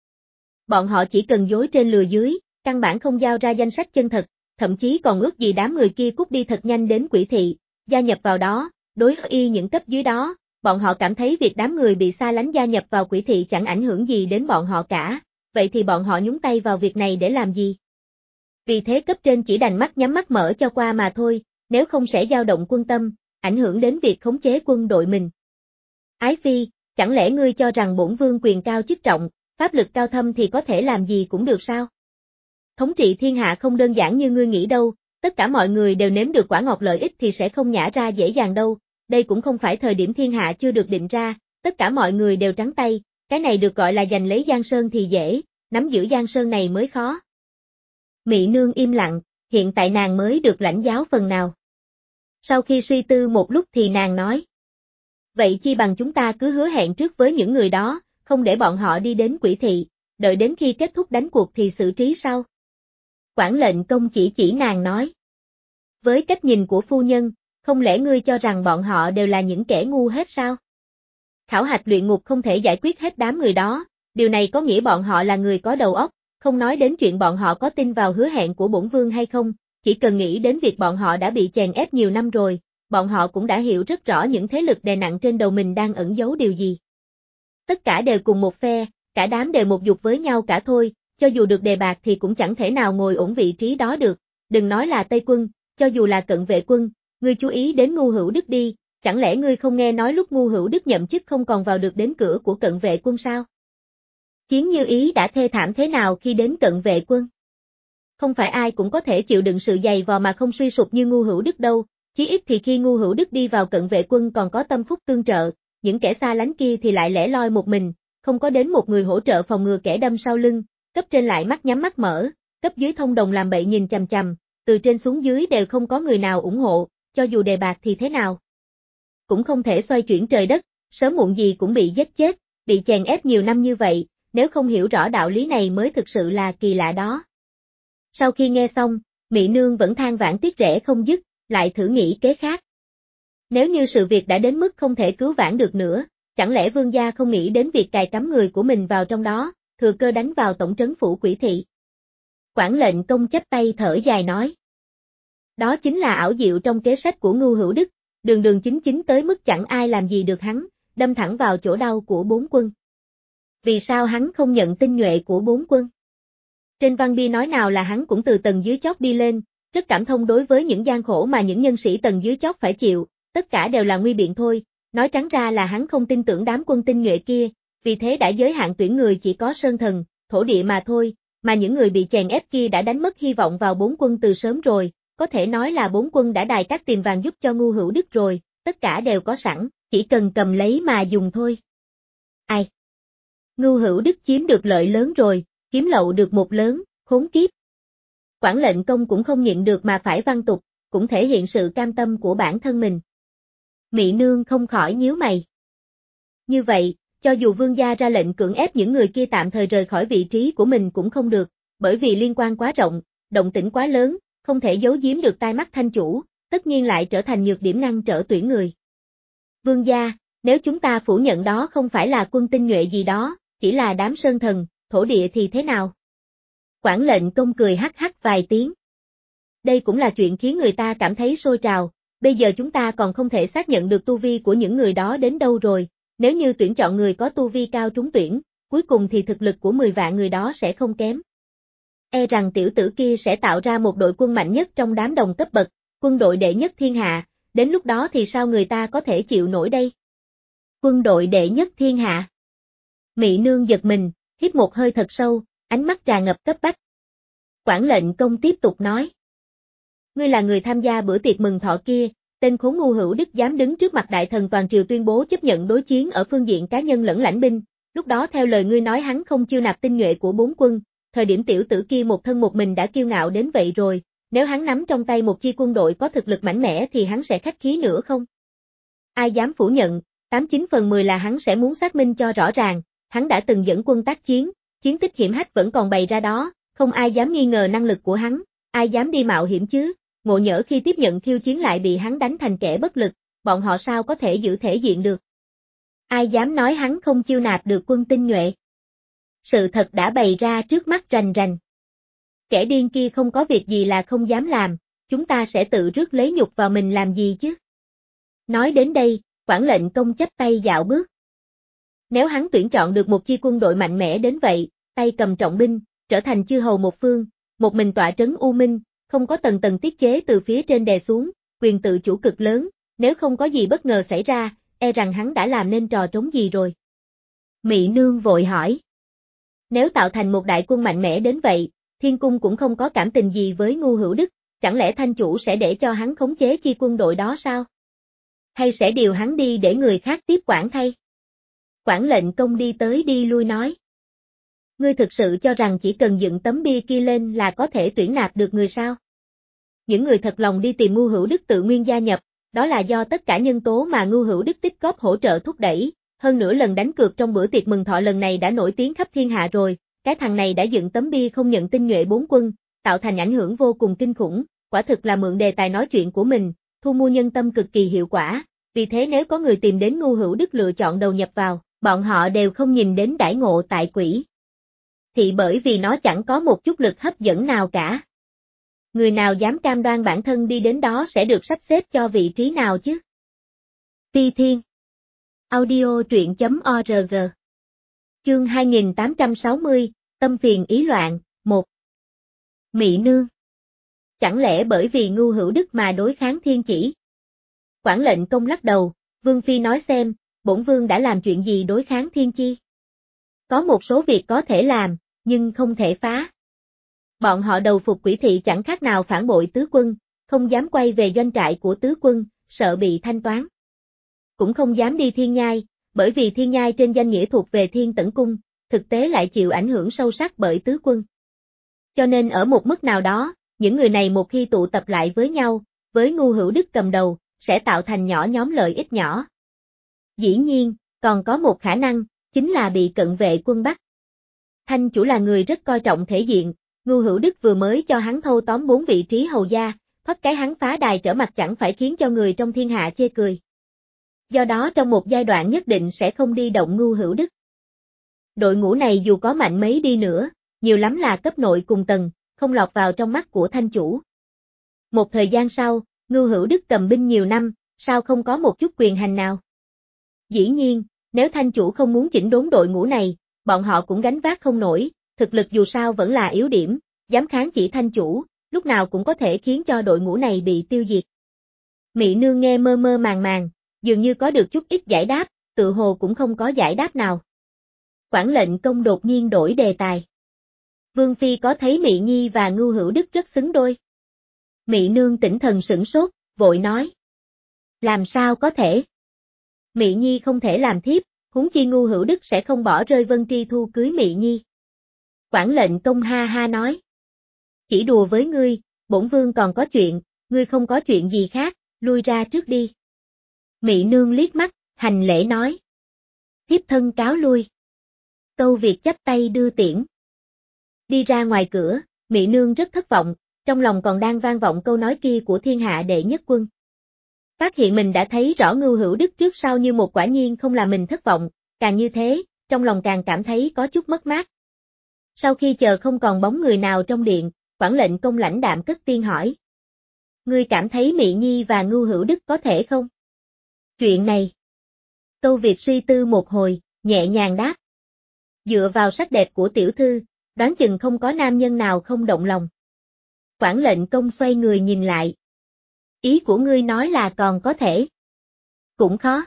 Bọn họ chỉ cần dối trên lừa dưới, căn bản không giao ra danh sách chân thật, thậm chí còn ước gì đám người kia cút đi thật nhanh đến quỷ thị, gia nhập vào đó, đối y những cấp dưới đó, bọn họ cảm thấy việc đám người bị xa lánh gia nhập vào quỷ thị chẳng ảnh hưởng gì đến bọn họ cả, vậy thì bọn họ nhúng tay vào việc này để làm gì? Vì thế cấp trên chỉ đành mắt nhắm mắt mở cho qua mà thôi, nếu không sẽ dao động quân tâm, ảnh hưởng đến việc khống chế quân đội mình. Ái Phi, chẳng lẽ ngươi cho rằng bổn vương quyền cao chức trọng, pháp lực cao thâm thì có thể làm gì cũng được sao? Thống trị thiên hạ không đơn giản như ngươi nghĩ đâu, tất cả mọi người đều nếm được quả ngọt lợi ích thì sẽ không nhả ra dễ dàng đâu, đây cũng không phải thời điểm thiên hạ chưa được định ra, tất cả mọi người đều trắng tay, cái này được gọi là giành lấy Giang Sơn thì dễ, nắm giữ Giang Sơn này mới khó. Mị Nương im lặng, hiện tại nàng mới được lãnh giáo phần nào. Sau khi suy tư một lúc thì nàng nói. Vậy chi bằng chúng ta cứ hứa hẹn trước với những người đó, không để bọn họ đi đến quỷ thị, đợi đến khi kết thúc đánh cuộc thì xử trí sau. Quản lệnh công chỉ chỉ nàng nói. Với cách nhìn của phu nhân, không lẽ ngươi cho rằng bọn họ đều là những kẻ ngu hết sao? Khảo hạch luyện ngục không thể giải quyết hết đám người đó, điều này có nghĩa bọn họ là người có đầu óc, không nói đến chuyện bọn họ có tin vào hứa hẹn của bổn vương hay không, chỉ cần nghĩ đến việc bọn họ đã bị chèn ép nhiều năm rồi, bọn họ cũng đã hiểu rất rõ những thế lực đè nặng trên đầu mình đang ẩn giấu điều gì. Tất cả đều cùng một phe, cả đám đều một dục với nhau cả thôi, cho dù được đề bạt thì cũng chẳng thể nào ngồi ổn vị trí đó được, đừng nói là Tây quân, cho dù là cận vệ quân, ngươi chú ý đến Ngu Hữu Đức đi, chẳng lẽ ngươi không nghe nói lúc Ngu Hữu Đức nhậm chức không còn vào được đến cửa của cận vệ quân sao? Chiến Như Ý đã thê thảm thế nào khi đến cận vệ quân? Không phải ai cũng có thể chịu đựng sự dày vò mà không suy sụp như Ngu Hữu Đức đâu, chí ít thì khi Ngu Hữu Đức đi vào cận vệ quân còn có tâm phúc tương trợ, những kẻ xa lánh kia thì lại lẻ loi một mình, không có đến một người hỗ trợ phòng ngừa kẻ đâm sau lưng, cấp trên lại mắt nhắm mắt mở, cấp dưới thông đồng làm bậy nhìn chằm chằm, từ trên xuống dưới đều không có người nào ủng hộ, cho dù đề bạt thì thế nào? Cũng không thể xoay chuyển trời đất, sớm muộn gì cũng bị giết chết, bị chèn ép nhiều năm như vậy, nếu không hiểu rõ đạo lý này mới thực sự là kỳ lạ đó. Sau khi nghe xong, Mị Nương vẫn than vãn tiếc rẻ không dứt, lại thử nghĩ kế khác. Nếu như sự việc đã đến mức không thể cứu vãn được nữa, chẳng lẽ vương gia không nghĩ đến việc cài cắm người của mình vào trong đó, thừa cơ đánh vào tổng trấn phủ quỷ thị? Quản lệnh công chắp tay thở dài nói. Đó chính là ảo diệu trong kế sách của Ngu Hữu Đức, đường đường chính chính tới mức chẳng ai làm gì được hắn, đâm thẳng vào chỗ đau của bốn quân. Vì sao hắn không nhận tinh nhuệ của bốn quân? Trên văn bia nói nào là hắn cũng từ tầng dưới chót đi lên, rất cảm thông đối với những gian khổ mà những nhân sĩ tầng dưới chót phải chịu, tất cả đều là nguy biện thôi, nói trắng ra là hắn không tin tưởng đám quân tinh nhuệ kia, vì thế đã giới hạn tuyển người chỉ có sơn thần, thổ địa mà thôi, mà những người bị chèn ép kia đã đánh mất hy vọng vào bốn quân từ sớm rồi, có thể nói là bốn quân đã đài các tìm vàng giúp cho Ngu Hữu Đức rồi, tất cả đều có sẵn, chỉ cần cầm lấy mà dùng thôi. Ai? Ngu Hữu Đức chiếm được lợi lớn rồi, kiếm lậu được một lớn, khốn kiếp. Quản lệnh công cũng không nhịn được mà phải văn tục, cũng thể hiện sự cam tâm của bản thân mình. Mị Nương không khỏi nhíu mày. Như vậy, cho dù vương gia ra lệnh cưỡng ép những người kia tạm thời rời khỏi vị trí của mình cũng không được, bởi vì liên quan quá rộng, động tĩnh quá lớn, không thể giấu giếm được tai mắt thanh chủ, tất nhiên lại trở thành nhược điểm ngăn trở tuyển người. Vương gia, nếu chúng ta phủ nhận đó không phải là quân tinh nhuệ gì đó, chỉ là đám sơn thần, thổ địa thì thế nào? Quản lệnh công cười hắc hắc vài tiếng. Đây cũng là chuyện khiến người ta cảm thấy sôi trào, bây giờ chúng ta còn không thể xác nhận được tu vi của những người đó đến đâu rồi, nếu như tuyển chọn người có tu vi cao trúng tuyển, cuối cùng thì thực lực của mười vạn người đó sẽ không kém. E rằng tiểu tử kia sẽ tạo ra một đội quân mạnh nhất trong đám đồng cấp bậc, quân đội đệ nhất thiên hạ, đến lúc đó thì sao người ta có thể chịu nổi đây? Quân đội đệ nhất thiên hạ. Mị nương giật mình, hít một hơi thật sâu, ánh mắt tràn ngập cấp bách. Quản lệnh công tiếp tục nói. Ngươi là người tham gia bữa tiệc mừng thọ kia, tên khốn ngu hữu đức dám đứng trước mặt đại thần toàn triều tuyên bố chấp nhận đối chiến ở phương diện cá nhân lẫn lãnh binh, lúc đó theo lời ngươi nói hắn không chiêu nạp tinh nhuệ của bốn quân, thời điểm tiểu tử kia một thân một mình đã kiêu ngạo đến vậy rồi, nếu hắn nắm trong tay một chi quân đội có thực lực mạnh mẽ thì hắn sẽ khách khí nữa không? Ai dám phủ nhận, tám chín phần mười là hắn sẽ muốn xác minh cho rõ ràng, hắn đã từng dẫn quân tác chiến, chiến tích hiểm hách vẫn còn bày ra đó, không ai dám nghi ngờ năng lực của hắn, ai dám đi mạo hiểm chứ, ngộ nhỡ khi tiếp nhận khiêu chiến lại bị hắn đánh thành kẻ bất lực, bọn họ sao có thể giữ thể diện được. Ai dám nói hắn không chiêu nạp được quân tinh nhuệ. Sự thật đã bày ra trước mắt rành rành. Kẻ điên kia không có việc gì là không dám làm, chúng ta sẽ tự rước lấy nhục vào mình làm gì chứ. Nói đến đây, quản lệnh công chắp tay dạo bước. Nếu hắn tuyển chọn được một chi quân đội mạnh mẽ đến vậy, tay cầm trọng binh, trở thành chư hầu một phương, một mình tọa trấn U Minh, không có tầng tầng tiết chế từ phía trên đè xuống, quyền tự chủ cực lớn, nếu không có gì bất ngờ xảy ra, e rằng hắn đã làm nên trò trống gì rồi. Mị nương vội hỏi. Nếu tạo thành một đại quân mạnh mẽ đến vậy, thiên cung cũng không có cảm tình gì với ngu hữu đức, chẳng lẽ thanh chủ sẽ để cho hắn khống chế chi quân đội đó sao? Hay sẽ điều hắn đi để người khác tiếp quản thay? Quản lệnh công đi tới đi lui nói. Ngươi thực sự cho rằng chỉ cần dựng tấm bia kia lên là có thể tuyển nạp được người sao? Những người thật lòng đi tìm ngu hữu đức tự nguyên gia nhập, đó là do tất cả nhân tố mà ngu hữu đức tích góp hỗ trợ thúc đẩy, hơn nữa lần đánh cược trong bữa tiệc mừng thọ lần này đã nổi tiếng khắp thiên hạ rồi, cái thằng này đã dựng tấm bia không nhận tinh nhuệ bốn quân, tạo thành ảnh hưởng vô cùng kinh khủng, quả thực là mượn đề tài nói chuyện của mình, thu mua nhân tâm cực kỳ hiệu quả, vì thế nếu có người tìm đến ngu hữu đức lựa chọn đầu nhập vào, bọn họ đều không nhìn đến đãi ngộ tại quỹ. Thì bởi vì nó chẳng có một chút lực hấp dẫn nào cả. Người nào dám cam đoan bản thân đi đến đó sẽ được sắp xếp cho vị trí nào chứ? Ti Thiên Audio truyện.org Chương hai nghìn tám trăm sáu mươi, Tâm phiền ý loạn, một Mị nương Chẳng lẽ bởi vì ngu hữu đức mà đối kháng thiên chỉ? Quản lệnh công lắc đầu, Vương Phi nói xem, bổn vương đã làm chuyện gì đối kháng thiên chi? Có một số việc có thể làm, nhưng không thể phá. Bọn họ đầu phục quỷ thị chẳng khác nào phản bội tứ quân, không dám quay về doanh trại của tứ quân, sợ bị thanh toán. Cũng không dám đi thiên nhai, bởi vì thiên nhai trên danh nghĩa thuộc về thiên tẩn cung, thực tế lại chịu ảnh hưởng sâu sắc bởi tứ quân. Cho nên ở một mức nào đó, những người này một khi tụ tập lại với nhau, với ngu hữu đức cầm đầu, sẽ tạo thành nhỏ nhóm lợi ích nhỏ. Dĩ nhiên, còn có một khả năng, chính là bị cận vệ quân bắt. Thanh chủ là người rất coi trọng thể diện, ngu hữu đức vừa mới cho hắn thâu tóm bốn vị trí hầu gia, thoát cái hắn phá đài trở mặt chẳng phải khiến cho người trong thiên hạ chê cười. Do đó trong một giai đoạn nhất định sẽ không đi động ngu hữu đức. Đội ngũ này dù có mạnh mấy đi nữa, nhiều lắm là cấp nội cùng tầng, không lọt vào trong mắt của thanh chủ. Một thời gian sau, ngu hữu đức cầm binh nhiều năm, sao không có một chút quyền hành nào? Dĩ nhiên, nếu thanh chủ không muốn chỉnh đốn đội ngũ này, bọn họ cũng gánh vác không nổi, thực lực dù sao vẫn là yếu điểm, dám kháng chỉ thanh chủ, lúc nào cũng có thể khiến cho đội ngũ này bị tiêu diệt. Mị nương nghe mơ mơ màng màng, dường như có được chút ít giải đáp, tự hồ cũng không có giải đáp nào. Quản lệnh công đột nhiên đổi đề tài. Vương Phi có thấy Mị Nhi và Ngưu Hữu Đức rất xứng đôi. Mị nương tỉnh thần sửng sốt, vội nói. Làm sao có thể? Mị Nhi không thể làm thiếp, huống chi Ngưu Hữu Đức sẽ không bỏ rơi Vân Tri Thu cưới Mị Nhi. Quản lệnh công ha ha nói. Chỉ đùa với ngươi, bổn vương còn có chuyện, ngươi không có chuyện gì khác, lui ra trước đi. Mị nương liếc mắt, hành lễ nói. Thiếp thân cáo lui. Tâu Việt chắp tay đưa tiễn. Đi ra ngoài cửa, Mị nương rất thất vọng, trong lòng còn đang vang vọng câu nói kia của thiên hạ đệ nhất quân. Phát hiện mình đã thấy rõ Ngưu Hữu Đức trước sau như một, quả nhiên không làm mình thất vọng, càng như thế, trong lòng càng cảm thấy có chút mất mát. Sau khi chờ không còn bóng người nào trong điện, quản lệnh công lãnh đạm cất tiếng hỏi. Ngươi cảm thấy Mị Nhi và Ngưu Hữu Đức có thể không? Chuyện này. Câu Việt suy tư một hồi, nhẹ nhàng đáp. Dựa vào sắc đẹp của tiểu thư, đoán chừng không có nam nhân nào không động lòng. Quản lệnh công xoay người nhìn lại. Ý của ngươi nói là còn có thể. Cũng khó.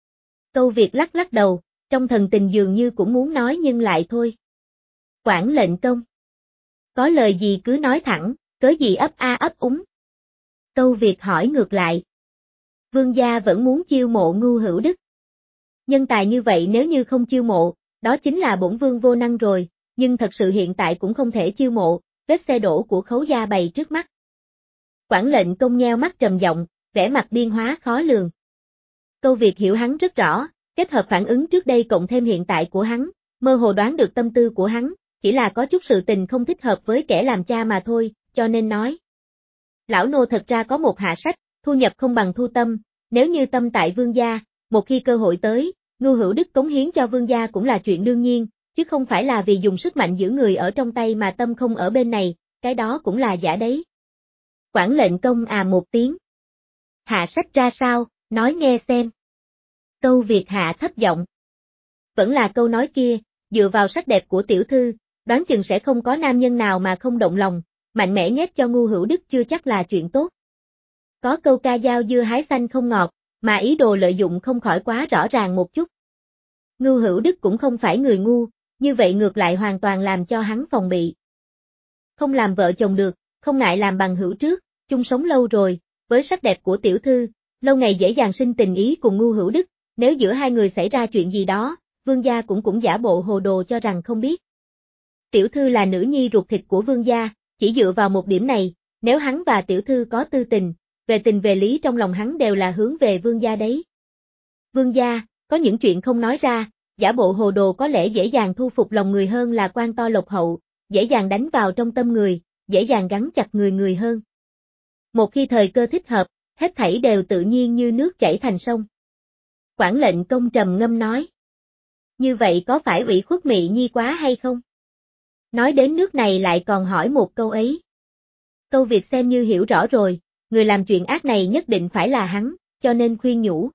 Câu Việt lắc lắc đầu, trong thần tình dường như cũng muốn nói nhưng lại thôi. Quản lệnh công. Có lời gì cứ nói thẳng, cớ gì ấp a ấp úng. Câu Việt hỏi ngược lại. Vương gia vẫn muốn chiêu mộ Ngưu Hữu Đức. Nhân tài như vậy nếu như không chiêu mộ, đó chính là bổn vương vô năng rồi, nhưng thật sự hiện tại cũng không thể chiêu mộ, vết xe đổ của Khấu gia bày trước mắt. Quản lệnh công nheo mắt trầm giọng, vẻ mặt biên hóa khó lường. Câu Việt hiểu hắn rất rõ, kết hợp phản ứng trước đây cộng thêm hiện tại của hắn, mơ hồ đoán được tâm tư của hắn, chỉ là có chút sự tình không thích hợp với kẻ làm cha mà thôi, cho nên nói. Lão nô thật ra có một hạ sách, thu nhập không bằng thu tâm, nếu như tâm tại vương gia, một khi cơ hội tới, Ngưu Hữu Đức cống hiến cho vương gia cũng là chuyện đương nhiên, chứ không phải là vì dùng sức mạnh giữ người ở trong tay mà tâm không ở bên này, cái đó cũng là giả đấy. Quản lệnh công à một tiếng. Hạ sách ra sao, nói nghe xem. Câu Việt hạ thấp giọng. Vẫn là câu nói kia, dựa vào sắc đẹp của tiểu thư, đoán chừng sẽ không có nam nhân nào mà không động lòng, mạnh mẽ nhét cho Ngưu Hữu Đức chưa chắc là chuyện tốt. Có câu ca dao dưa hái xanh không ngọt, mà ý đồ lợi dụng không khỏi quá rõ ràng một chút. Ngưu Hữu Đức cũng không phải người ngu, như vậy ngược lại hoàn toàn làm cho hắn phòng bị. Không làm vợ chồng được, không ngại làm bằng hữu trước, chung sống lâu rồi, với sắc đẹp của tiểu thư, lâu ngày dễ dàng sinh tình ý cùng Ngưu Hữu Đức, nếu giữa hai người xảy ra chuyện gì đó, vương gia cũng cũng giả bộ hồ đồ cho rằng không biết. Tiểu thư là nữ nhi ruột thịt của vương gia, chỉ dựa vào một điểm này, nếu hắn và tiểu thư có tư tình, về tình về lý trong lòng hắn đều là hướng về vương gia đấy. Vương gia, có những chuyện không nói ra, giả bộ hồ đồ có lẽ dễ dàng thu phục lòng người hơn là quan to lộc hậu, dễ dàng đánh vào trong tâm người, dễ dàng gắn chặt người người hơn. Một khi thời cơ thích hợp, hết thảy đều tự nhiên như nước chảy thành sông. Quản lệnh công trầm ngâm nói. Như vậy có phải ủy khuất Mị Nhi quá hay không? Nói đến nước này lại còn hỏi một câu ấy. Câu Việt xem như hiểu rõ rồi, người làm chuyện ác này nhất định phải là hắn, cho nên khuyên nhủ.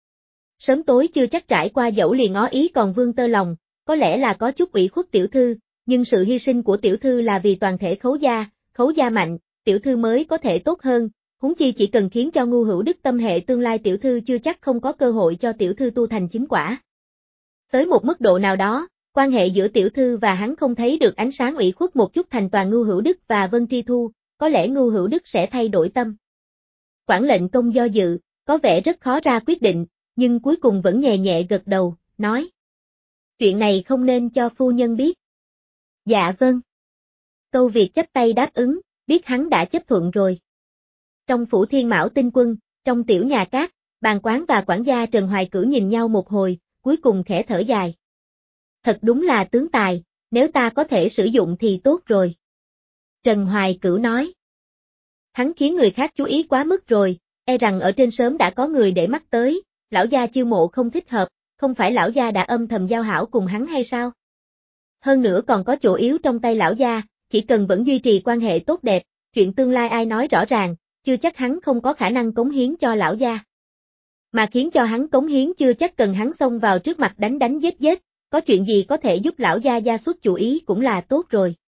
Sớm tối chưa chắc trải qua dẫu liền ngó ý còn vương tơ lòng, có lẽ là có chút ủy khuất tiểu thư, nhưng sự hy sinh của tiểu thư là vì toàn thể Khấu gia, Khấu gia mạnh, tiểu thư mới có thể tốt hơn, huống chi chỉ cần khiến cho Ngưu Hữu Đức tâm hệ tương lai tiểu thư chưa chắc không có cơ hội cho tiểu thư tu thành chính quả. Tới một mức độ nào đó, quan hệ giữa tiểu thư và hắn không thấy được ánh sáng ủy khuất một chút thành toàn Ngưu Hữu Đức và Vân Tri Thu, có lẽ Ngưu Hữu Đức sẽ thay đổi tâm. Quản lệnh công do dự, có vẻ rất khó ra quyết định, nhưng cuối cùng vẫn nhẹ nhẹ gật đầu, nói. Chuyện này không nên cho phu nhân biết. Dạ vâng. Câu Việt chấp tay đáp ứng, biết hắn đã chấp thuận rồi. Trong phủ Thiên Mão Tinh Quân, trong tiểu nhà cát, bàn quán và quản gia Trần Hoài Cửu nhìn nhau một hồi, cuối cùng khẽ thở dài. Thật đúng là tướng tài, nếu ta có thể sử dụng thì tốt rồi. Trần Hoài Cửu nói. Hắn khiến người khác chú ý quá mức rồi, e rằng ở trên sớm đã có người để mắt tới, lão gia chiêu mộ không thích hợp, không phải lão gia đã âm thầm giao hảo cùng hắn hay sao? Hơn nữa còn có chỗ yếu trong tay lão gia, chỉ cần vẫn duy trì quan hệ tốt đẹp, chuyện tương lai ai nói rõ ràng, chưa chắc hắn không có khả năng cống hiến cho lão gia. Mà khiến cho hắn cống hiến chưa chắc cần hắn xông vào trước mặt đánh đánh giết giết, có chuyện gì có thể giúp lão gia gia xuất chủ ý cũng là tốt rồi.